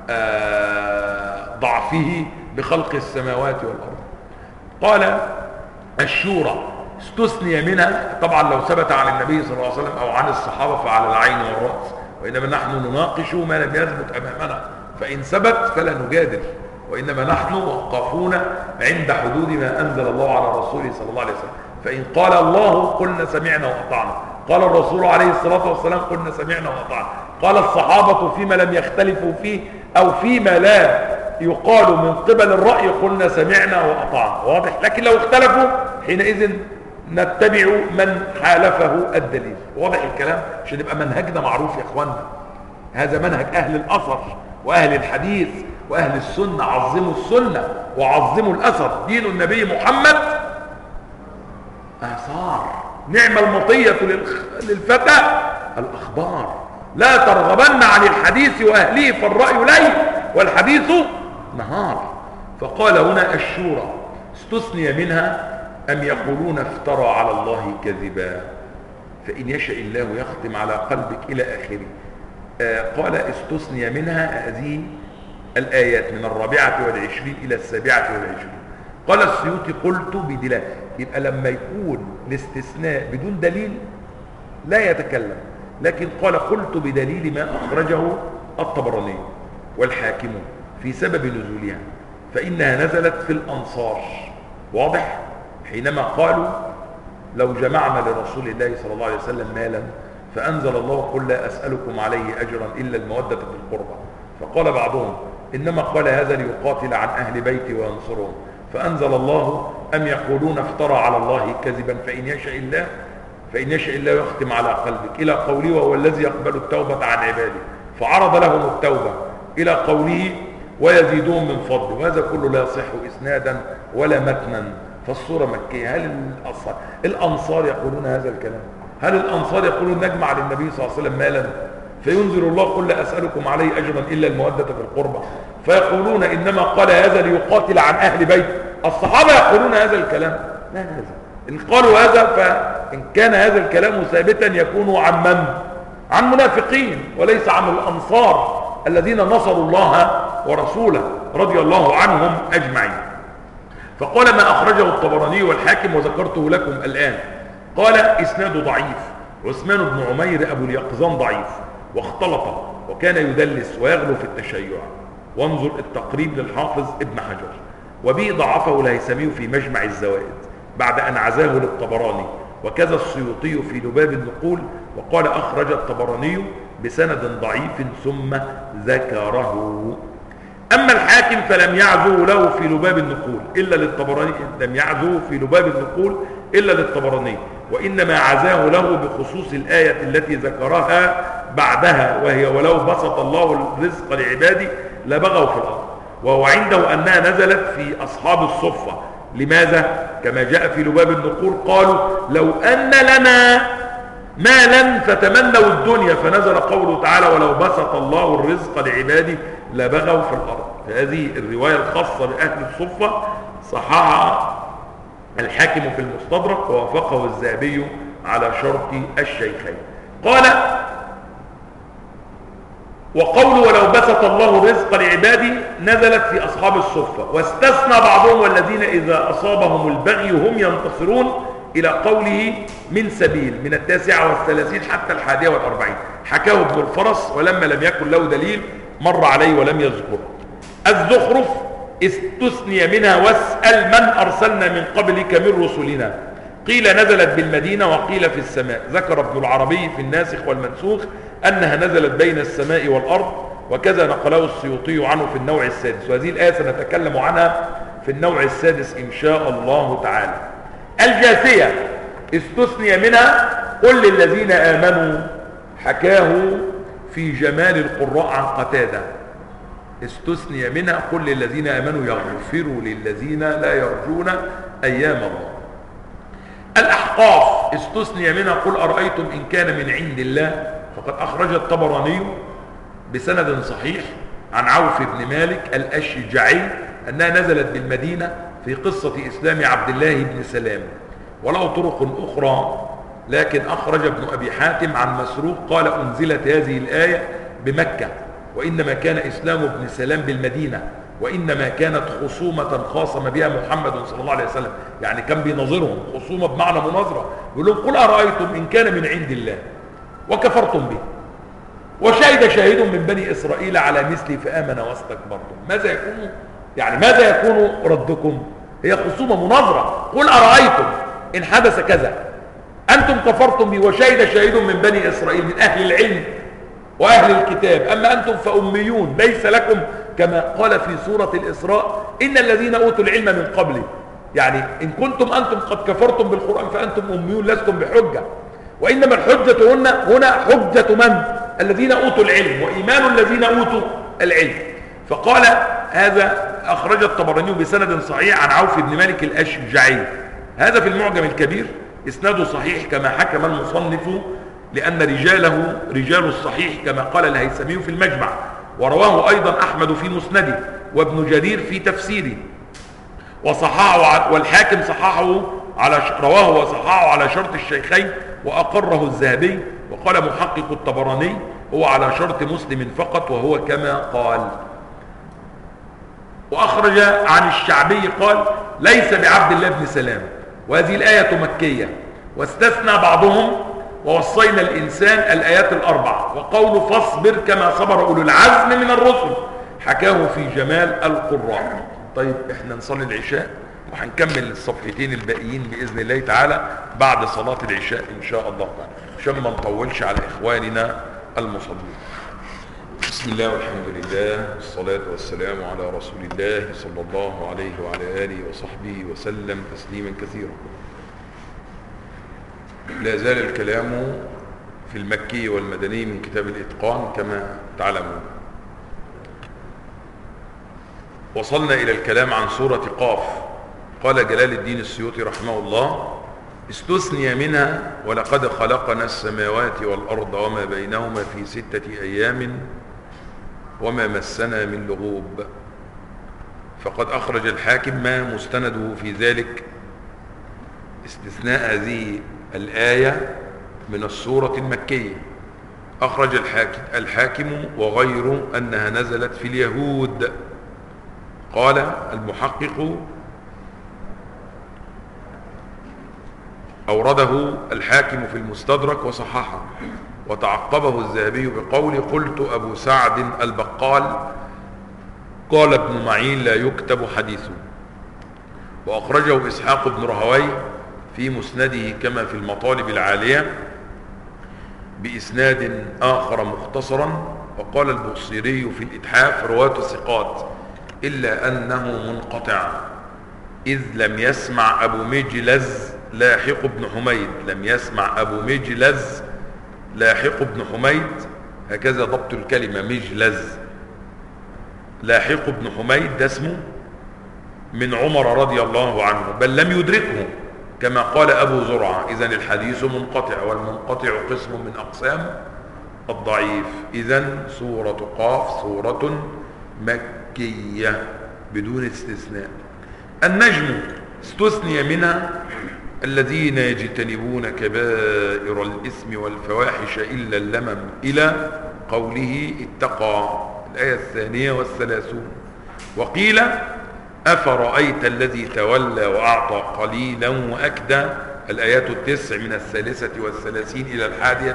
S1: ضعفه بخلق السماوات والأرض. قال الشورى استثني منها، طبعا لو ثبت عن النبي صلى الله عليه وسلم أو عن الصحابة فعلى العين والرأس، وإنما نحن نناقش ما لم يثبت أمامنا، فإن ثبت فلا نجادل، وإنما نحن وقفون عند حدود ما أنزل الله على رسوله صلى الله عليه وسلم. فإن قال الله قلنا سمعنا وأطعنا، قال الرسول عليه الصلاة والسلام قلنا سمعنا وأطعنا، قال الصحابة فيما لم يختلفوا فيه أو فيما لا يقال من قبل الرأي قلنا سمعنا وأطعنا. واضح؟ لكن لو اختلفوا حينئذ نتبع من حالفه الدليل. واضح الكلام؟ عشان يبقى منهجنا معروف يا اخوانا، هذا منهج أهل الأثر وأهل الحديث وأهل السنة. عظموا السنة وعظموا الأثر. دين النبي محمد آثار، نعم المطية للفتى الأخبار. لا ترغبن عن الحديث وأهله فالرأي ليل والحديث نهار. فقال هنا الشورى استثني منها أم يقولون افترى على الله كذبا فإن يشاء الله يختم على قلبك إلى آخره. قال استثني منها هذه الآيات من 24 إلى 27. قال السيوطي قلت بدلالة. يبقى لما يكون الاستثناء بدون دليل لا يتكلم، لكن قال قلت بدليل ما أخرجه الطبراني والحاكم في سبب نزولها، فإنها نزلت في الأنصار. واضح؟ حينما قالوا لو جمعنا لرسول الله صلى الله عليه وسلم مالا فأنزل الله قل لا أسألكم عليه أجرا إلا المودة في القربى، فقال بعضهم إنما قال هذا ليقاتل عن أهل بيتي وينصرهم، فأنزل الله أم يقولون افترى على الله كذبا فإن يشاء الله يختم على قلبك إلى قوله وهو الذي يقبل التوبة عن عباده، فعرض لهم التوبة إلى قوله ويزيدون من فضله. وهذا كله لا يصح إسنادا ولا متنا، فالصورة مكية. هل الأنصار يقولون هذا الكلام؟ هل الأنصار يقولون نجمع للنبي صلى الله عليه وسلم مالا فينزل الله قل لا أسألكم عليه أجرا إلا المودة في القربى، فيقولون إنما قال هذا ليقاتل عن أهل بيت؟ الصحابة يقولون هذا الكلام؟ لا هذا. إن قالوا هذا فإن كان هذا الكلام ثابتا يكون عن من؟ عن منافقين وليس عن الأنصار الذين نصروا الله ورسوله رضي الله عنهم أجمعين. فقال ما أخرجه الطبراني والحاكم وذكرته لكم الآن. قال إسناد ضعيف، عثمان بن عمير أبو اليقظان ضعيف واختلط وكان يدلس ويغلو في التشيع. وانظر التقريب للحافظ ابن حجر. وبه ضعفه الهيثمي في مجمع الزوائد بعد أن عزاه للطبراني، وكذا السيوطي في لباب النقول، وقال أخرج الطبراني بسند ضعيف ثم ذكره. أما الحاكم فلم يعزو له في لباب النقول إلا للطبراني، لم يعزو في لباب النقول إلا للطبراني، وإنما عزاه له بخصوص الآية التي ذكرها بعدها وهي ولو بسط الله الرزق لعباده لبغوا في الأرض، وهو عنده أنها نزلت في أصحاب الصفة. لماذا؟ كما جاء في لباب النقول قالوا لو أن لنا مالا فتمنوا الدنيا، فنزل قوله تعالى ولو بسط الله الرزق لعباده لبغوا في الأرض. هذه الرواية الخاصة بأهل الصفة صححها الحاكم في المستدرك ووافقه الذهبي على شرط الشيخين. قال وقوله ولو بسط الله الرزق لعباده نزلت في أصحاب الصفة، واستثنى بعضهم والذين إذا أصابهم البغي هم ينتصرون إلى قوله من سبيل من 39 حتى 41. حكاه ابن الفرس ولما لم يكن له دليل مر عليه ولم يذكر. الزخرف استثني منها واسأل من أرسلنا من قبلك من رسلنا، قيل نزلت بالمدينة وقيل في السماء. ذكر ابن العربي في الناسخ والمنسوخ أنها نزلت بين السماء والأرض، وكذا نقله السيوطي عنه في النوع السادس، وهذه الآية سنتكلم عنها في النوع السادس إن شاء الله تعالى. الجاثية استثني منها قل للذين آمنوا، حكاه في جمال القراء عن قتادة. استثني منها قل للذين آمنوا يغفروا للذين لا يرجون أيام الله. الأحقاف استثني منها قل أرأيتم إن كان من عند الله، فقد أخرج الطبراني بسند صحيح عن عوف بن مالك الأشجعي أنها نزلت بالمدينة في قصة إسلام عبد الله بن سلام، وله طرق أخرى، لكن أخرج ابن أبي حاتم عن مسروق قال أنزلت هذه الآية بمكة، وإنما كان إسلام ابن سلام بالمدينة، وإنما كانت خصومة خاصم بها محمد صلى الله عليه وسلم، يعني كان بيناظرهم خصومة بمعنى مناظرة، يقول لهم قل أرأيتم إن كان من عند الله وكفرتم به وشهد شاهد من بني إسرائيل على مثلي فآمن واستكبرتم، ماذا يكون يعني ماذا يكون ردكم؟ هي خصومة مناظرة. قل أرأيتم إن حدث كذا أنتم كفرتم به وشهد شاهد من بني إسرائيل من أهل العلم وأهل الكتاب، أما أنتم فأميون ليس لكم، كما قال في سورة الإسراء إن الذين أوتوا العلم من قبل، يعني إن كنتم أنتم قد كفرتم بالقرآن فأنتم أميون لستم بحجة، وإنما الحجة هنا حجة من؟ الذين أوتوا العلم، وإيمان الذين أوتوا العلم. فقال هذا أخرج الطبراني بسند صحيح عن عوف بن مالك الأشجعي، هذا في المعجم الكبير إسناده صحيح كما حكم المصنف، لأن رجاله رجال الصحيح كما قال الهيثمي في المجمع، ورواه أيضا أحمد في مسنده وابن جرير في تفسيره، وصححه والحاكم صححه رواه وصححه على شرط الشيخين وأقره الذهبي، وقال محقق الطبراني هو على شرط مسلم فقط وهو كما قال. وأخرج عن الشعبي قال ليس بعبد الله بن سلام، وهذه الآية مكية، واستثنى بعضهم ووصينا الإنسان الآيات الأربع، وقوله فاصبر كما صبر أولو العزم من الرسل حكاه في جمال القراء. طيب احنا نصلي العشاء وهنكمل الصفحتين الباقيين بإذن الله تعالى بعد صلاة العشاء إن شاء الله تعالى، عشان ما نطولش على إخواننا المصلين. بسم الله والحمد لله والصلاة والسلام على رسول الله صلى الله عليه وعلى آله وصحبه وسلم تسليما كثيرا. لا زال الكلام في المكي والمدني من كتاب الإتقان كما تعلمون. وصلنا إلى الكلام عن سورة قاف. قال جلال الدين السيوطي رحمه الله استثني منها ولقد خلقنا السماوات والأرض وما بينهما في 6 أيام وما مسنا من لغوب. فقد أخرج الحاكم ما مستنده في ذلك استثناء هذه الآية من السورة المكية. أخرج الحاكم وغيره أنها نزلت في اليهود. قال المحقق أورده الحاكم في المستدرك وصححه، وتعقبه الذهبي بقول قلت أبو سعد البقال قال ابن معين لا يكتب حديثه. وأخرجه إسحاق بن رهوي في مسنده كما في المطالب العالية بإسناد آخر مختصرا. وقال البصيري في الإتحاف رواة ثقات إلا أنه منقطع، إذ لم يسمع أبو مجلز لاحق بن حميد، لم يسمع أبو مجلز لاحق بن حميد، هكذا ضبط الكلمة مجلز. لاحق بن حميد ده اسمه من عمر رضي الله عنه، بل لم يدركه كما قال أبو زرعة. إذن الحديث منقطع، والمنقطع قسم من أقسام الضعيف. إذن سورة قاف سورة مكية بدون استثناء. النجم استثني منها الذين يجتنبون كبائر الإثم والفواحش إلا اللمم إلى قوله اتقى، الآية 32. وقيل أفرأيت الذي تولى وأعطى قليلا وأكدى، الآيات 9 من 33 إلى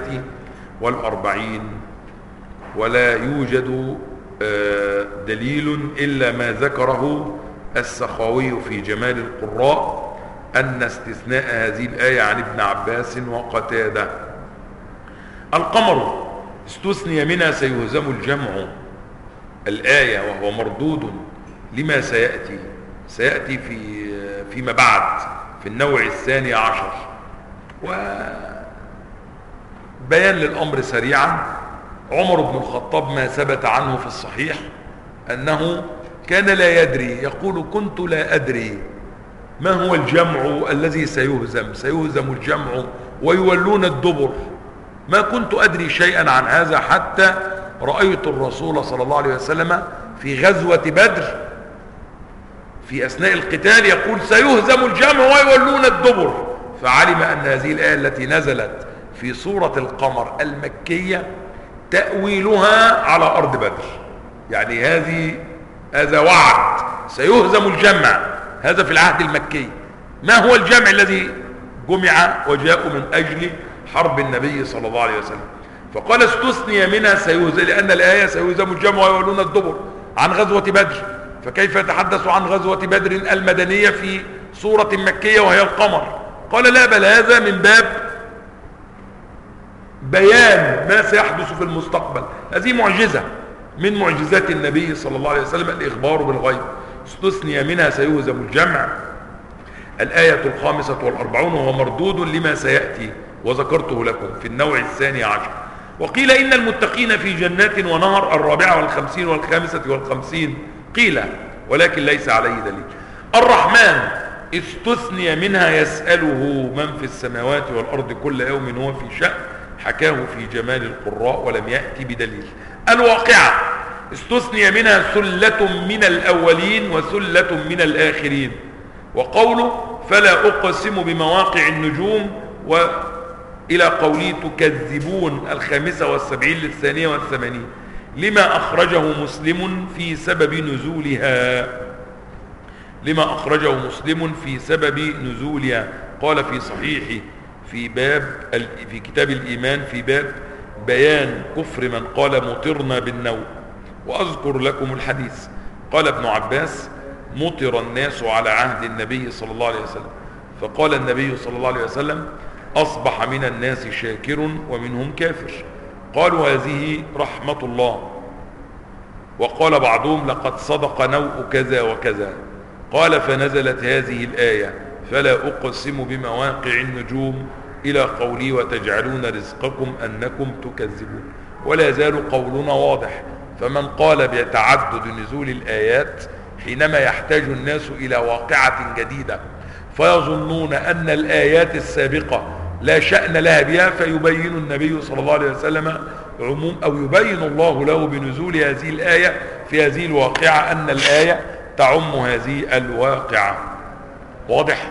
S1: 41. ولا يوجد دليل إلا ما ذكره السخاوي في جمال القراء أن استثناء هذه الآية عن ابن عباس وقتادة. القمر استثني منها سيهزم الجمع الآية، وهو مردود لما سيأتي فيما بعد في النوع 12. وبيان للأمر سريعا، عمر بن الخطاب ما ثبت عنه في الصحيح أنه كان لا يدري، يقول كنت لا أدري ما هو الجمع الذي سيهزم الجمع ويولون الدبر، ما كنت أدري شيئا عن هذا حتى رأيت الرسول صلى الله عليه وسلم في غزوة بدر في أثناء القتال يقول سيهزم الجمع ويولون الدبر، فعلم أن هذه الآية التي نزلت في سورة القمر المكية تأويلها على أرض بدر. يعني هذا وعد سيهزم الجمع، هذا في العهد المكي. ما هو الجمع الذي جمع وجاءوا من أجل حرب النبي صلى الله عليه وسلم؟ فقال استثني منها سيهزم، لأن الآية سيهزم الجمع ويولون الدبر عن غزوة بدر، فكيف يتحدث عن غزوة بدر المدنية في سورة مكية وهي القمر؟ قال لا، بل هذا من باب بيان ما سيحدث في المستقبل. هذه معجزة من معجزات النبي صلى الله عليه وسلم، الإخبار بالغيب. استثني منها سيهزم الجمع، الآية 45 وهو مردود لما سيأتي وذكرته لكم في النوع 12. وقيل إن المتقين في جنات ونهر 54 و55 قيل، ولكن ليس عليه دليل. الرحمن استثني منها يسأله من في السماوات والأرض كل يوم هو في شأن، حكاه في جمال القراء ولم يأتي بدليل. الواقعة استثني منها ثلة من الأولين وثلة من الآخرين. وقوله فلا أقسم بمواقع النجوم، وإلى قوله تكذبون 75 ل82 لما أخرجه مسلم في سبب نزولها. لما أخرجه مسلم في سبب نزولها. قال في صحيحه في كتاب الإيمان في باب بيان كفر من قال مطرنا بالنوم. وأذكر لكم الحديث. قال ابن عباس مطر الناس على عهد النبي صلى الله عليه وسلم، فقال النبي صلى الله عليه وسلم أصبح من الناس شاكر ومنهم كافر. قالوا هذه رحمة الله. وقال بعضهم لقد صدق نوء كذا وكذا. قال فنزلت هذه الآية فلا أقسم بمواقع النجوم إلى قولي وتجعلون رزقكم أنكم تكذبون. ولا زال قولنا واضح. فمن قال بتعدد نزول الآيات حينما يحتاج الناس إلى واقعة جديدة فيظنون أن الآيات السابقة لا شأن لها بها، فيبين النبي صلى الله عليه وسلم عموم، أو يبين الله له بنزول هذه الآية في هذه الواقعة أن الآية تعم هذه الواقعة. واضح؟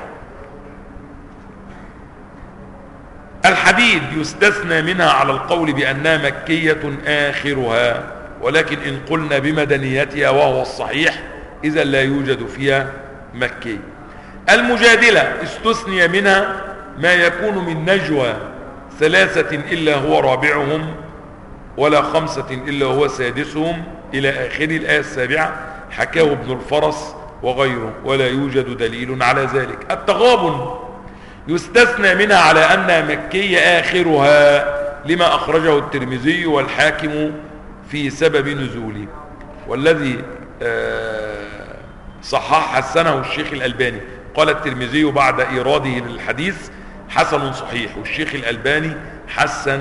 S1: الحديد يستثنى منها على القول بأنها مكية آخرها، ولكن إن قلنا بمدنيتها وهو الصحيح إذا لا يوجد فيها مكي. المجادلة استثني منها ما يكون من نجوى 3 إلا هو رابعهم ولا 5 إلا هو سادسهم إلى آخر الآية 7. حكاه ابن الفرس وغيره ولا يوجد دليل على ذلك. التغابن يستثنى منها على أنها مكية آخرها لما أخرجه الترمذي والحاكم في سبب نزوله، والذي صحح حسنه الشيخ الألباني. قال الترمذي بعد إيراده للحديث حسن صحيح، والشيخ الألباني حسن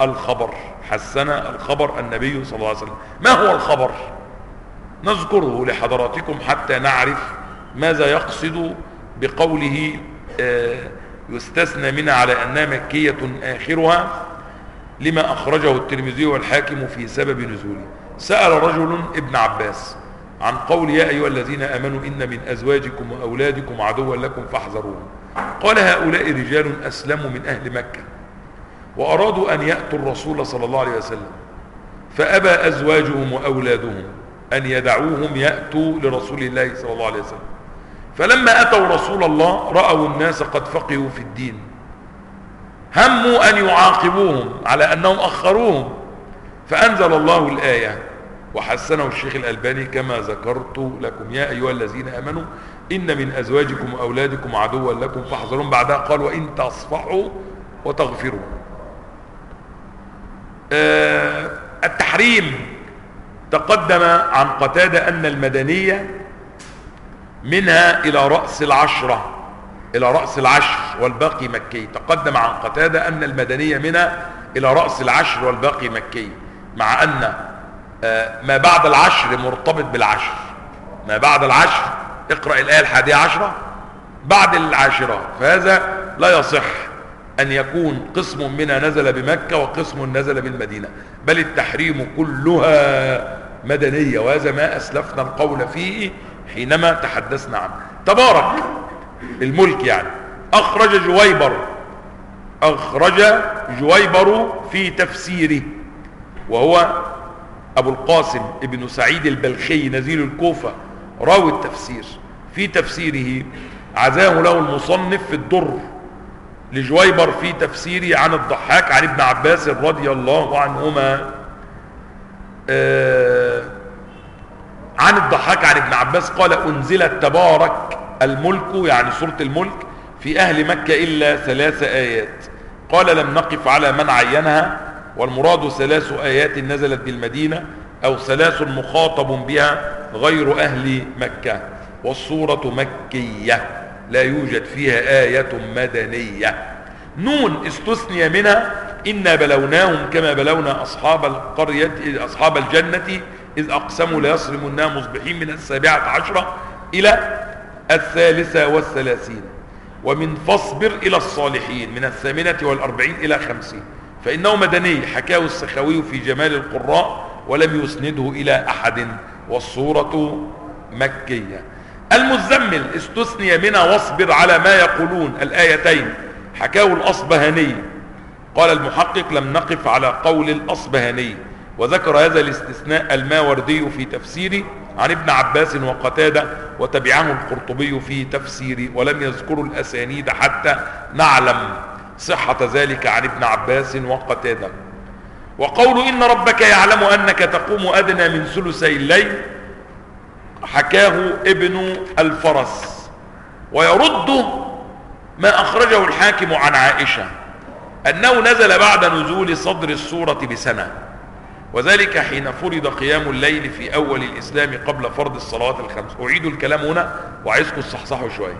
S1: الخبر النبي صلى الله عليه وسلم. ما هو الخبر؟ نذكره لحضراتكم حتى نعرف ماذا يقصد بقوله يستثنى منها على أنها مكية آخرها لما أخرجه الترمذي والحاكم في سبب نزوله. سأل رجل ابن عباس عن قول يا أيها الذين آمنوا إن من أزواجكم وأولادكم عدوا لكم فاحذروهم. قال هؤلاء رجال أسلموا من أهل مكة وأرادوا أن يأتوا الرسول صلى الله عليه وسلم، فأبى أزواجهم وأولادهم أن يدعوهم يأتوا لرسول الله صلى الله عليه وسلم. فلما أتوا رسول الله رأوا الناس قد فقهوا في الدين، هموا أن يعاقبوهم على أنهم أخروهم، فأنزل الله الآية وحسنه الشيخ الألباني كما ذكرت لكم يا أيها الذين آمنوا إن من أزواجكم وأولادكم عدوا لكم فاحذروهم. بعدها قال وإن تصفحوا وتغفروا. التحريم تقدم عن قتادة أن المدنية منها إلى رأس العشر والباقي مكي. تقدم عن قتادة أن المدنية منها إلى رأس العشر والباقي مكي، مع أن ما بعد العشر مرتبط بالعشر. ما بعد العشر اقرأ الآية 11 بعد العاشرة، فهذا لا يصح أن يكون قسم منها نزل بمكة وقسم نزل بالمدينة، بل التحريم كلها مدنية، وهذا ما أسلفنا القول فيه حينما تحدثنا عنه. تبارك الملك يعني أخرج جويبر في تفسيره، وهو أبو القاسم ابن سعيد البلخي نزيل الكوفة راوي التفسير، في تفسيره عزاه له المصنف في الدر لجويبر في تفسيره عن الضحاك عن ابن عباس رضي الله عنهما، عن الضحاك عن ابن عباس قال: أنزلت تبارك الملك، يعني سورة الملك، في أهل مكة إلا 3 آيات. قال: لم نقف على من عينها، والمراد 3 آيات نزلت بالمدينة، أو 3 مخاطب بها غير أهل مكة، والسورة مكية لا يوجد فيها آية مدنية. نون استثني منها: إنا بلوناهم كما بلونا أصحاب الجنة إذ أقسموا ليصرمنها مصبحين من 17 إلى 33، ومن فاصبر إلى الصالحين من 48 إلى 50، فإنه مدني حكاه السخاوي في جمال القراء ولم يسنده إلى أحد، والسورة مكية. المزمل استثني منها: واصبر على ما يقولون، الآيتين، حكاه الأصبهاني. قال المحقق: لم نقف على قول الأصبهاني. وذكر هذا الاستثناء الماوردي في تفسيره عن ابن عباس وقتادة، وتبعه القرطبي في تفسيره، ولم يذكروا الأسانيد حتى نعلم صحة ذلك عن ابن عباس وقتادة. وقول إن ربك يعلم أنك تقوم أدنى من ثلثي الليل حكاه ابن الفرس، ويرد ما أخرجه الحاكم عن عائشة أنه نزل بعد نزول صدر السورة بسنة، وذلك حين فرض قيام الليل في أول الإسلام قبل فرض الصلوات الخمس. أعيد الكلام هنا وعايزكم تصحصحوا شوية.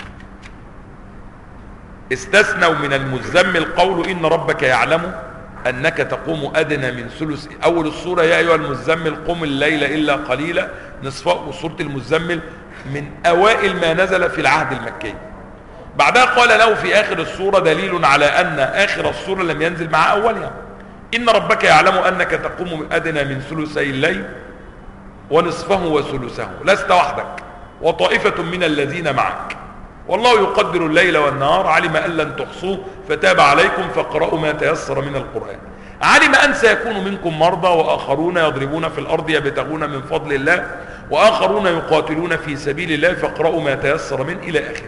S1: استثنوا من المزمل قول إن ربك يعلم أنك تقوم أدنى من ثلث أول السورة: يا أيها المزمل قم الليل إلا قليلا، نصفه. سورة المزمل من أوائل ما نزل في العهد المكي. بعدها قال له في آخر السورة دليل على أن آخر السورة لم ينزل مع أولها: إن ربك يعلم أنك تقوم أدنى من ثلثي الليل ونصفه وثلثه، لست وحدك وطائفة من الذين معك، والله يقدر الليل والنهار، علم أن لن تحصوه فتاب عليكم فاقرأوا ما تيسر من القرآن، علم أن سيكون منكم مرضى وآخرون يضربون في الأرض يبتغون من فضل الله وآخرون يقاتلون في سبيل الله فاقرأوا ما تيسر من إلى آخره.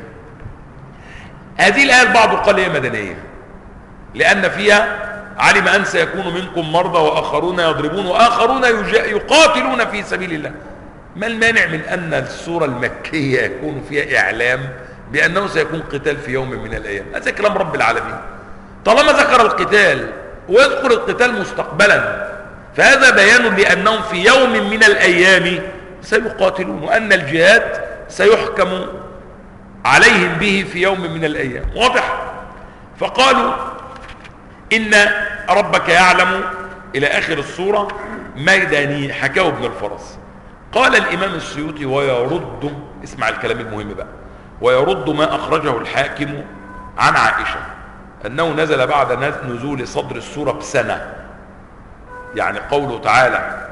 S1: هذه الآية البعض قال هي مدنية لأن فيها علم أن سيكون منكم مرضى وآخرون يضربون وآخرون يقاتلون في سبيل الله. ما المانع من أن السورة المكية يكون فيها إعلام بأنه سيكون قتال في يوم من الأيام؟ هذا كلام رب العالمين. طالما ذكر القتال ويذكر القتال مستقبلا فهذا بيان لأنهم في يوم من الأيام سيقاتلون، وأن الجهاد سيحكم عليهم به في يوم من الأيام. واضح؟ فقالوا إن ربك يعلم إلى آخر السورة مدني، حكاه ابن الفرس. قال الإمام السيوطي ويرد، اسمع الكلام المهم بقى، ويرد ما أخرجه الحاكم عن عائشة أنه نزل بعد نزول صدر السورة بسنة، يعني قوله تعالى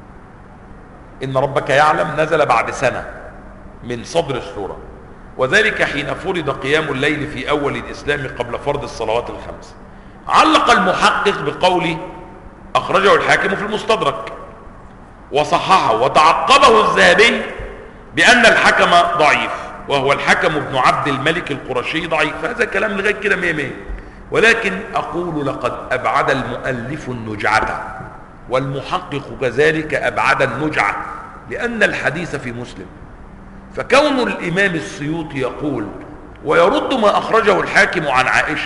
S1: إن ربك يعلم نزل بعد سنة من صدر السورة، وذلك حين فرض قيام الليل في أول الإسلام قبل فرض الصلوات الخمس. علق المحقق بقوله أخرجه الحاكم في المستدرك وصححه، وتعقبه الذهبي بأن الحكم ضعيف، وهو الحكم ابن عبد الملك القرشي ضعيف. هذا كلام لغاية كده 100، ولكن أقول لقد أبعد المؤلف النجعة والمحقق كذلك أبعد النجعة، لأن الحديث في مسلم. فكون الإمام السيوطي يقول ويرد ما أخرجه الحاكم عن عائشة،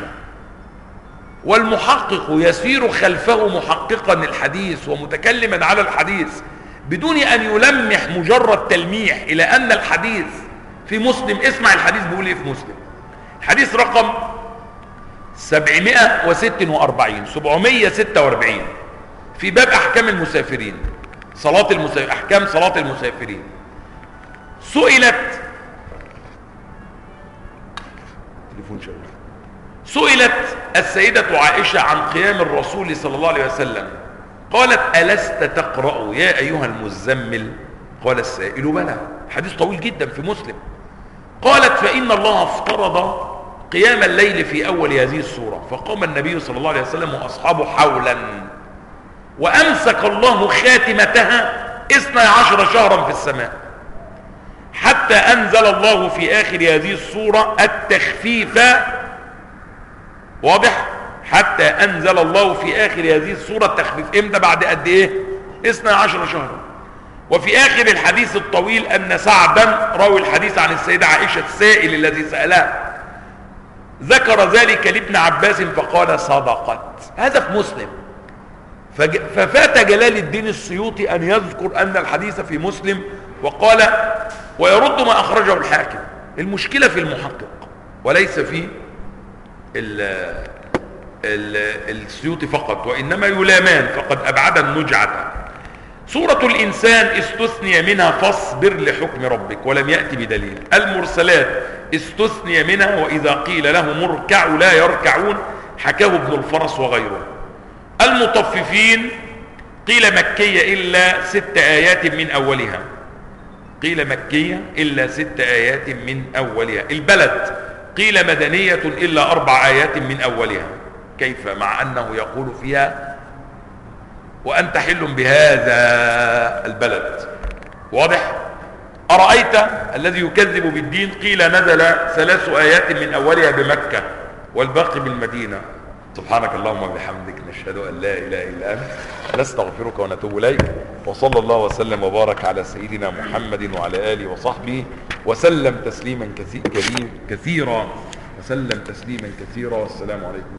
S1: والمحقق يسير خلفه محققا الحديث ومتكلما على الحديث بدون أن يلمح مجرد تلميح إلى أن الحديث في مسلم. اسمع الحديث بيقول ايه في مسلم، حديث رقم 746 في باب أحكام المسافرين، أحكام صلاة المسافرين. سئلت السيدة عائشة عن قيام الرسول صلى الله عليه وسلم، قالت ألست تقرأ يا أيها المزمل؟ قال السائل بلى. حديث طويل جدا في مسلم. قالت فإن الله افترض قيام الليل في أول هذه السورة، فقام النبي صلى الله عليه وسلم وأصحابه حولا، وأمسك الله خاتمتها 12 شهرا في السماء، حتى أنزل الله في آخر هذه السورة التخفيف. واضح؟ حتى أنزل الله في آخر هذه السورة التخفيف. امتى؟ بعد قد ايه؟ 12 شهرا. وفي آخر الحديث الطويل أن سعدا راوي الحديث عن السيدة عائشة السائل الذي سألها ذكر ذلك لابن عباس فقال صدقت. هذا في مسلم. ففات جلال الدين السيوطي أن يذكر أن الحديث في مسلم، وقال ويرد ما أخرجه الحاكم. المشكلة في المحقق وليس في السيوطي فقط، وإنما يلامان، فقد أبعد النجعة. سورة الإنسان استثني منها فاصبر لحكم ربك ولم يأتي بدليل. المرسلات استثني منها وإذا قيل لهم اركعوا لا يركعون، حكاه ابن الفرس وغيره. المطففين قيل مكية إلا 6 آيات من أولها، قيل مكية إلا 6 آيات من أولها. البلد قيل مدنية إلا 4 آيات من أولها. كيف مع أنه يقول فيها وأنت حل بهذا البلد؟ واضح؟ أرأيت الذي يكذب بالدين قيل نزل 3 آيات من أولها بمكة والباقي بالمدينة. سبحانك اللهم وبحمدك، نشهد أن لا إله إلا أنت، نستغفرك ونتوب إليك. وصلى الله وسلم وبارك على سيدنا محمد وعلى آله وصحبه وسلم تسليما كثيرا. والسلام عليكم.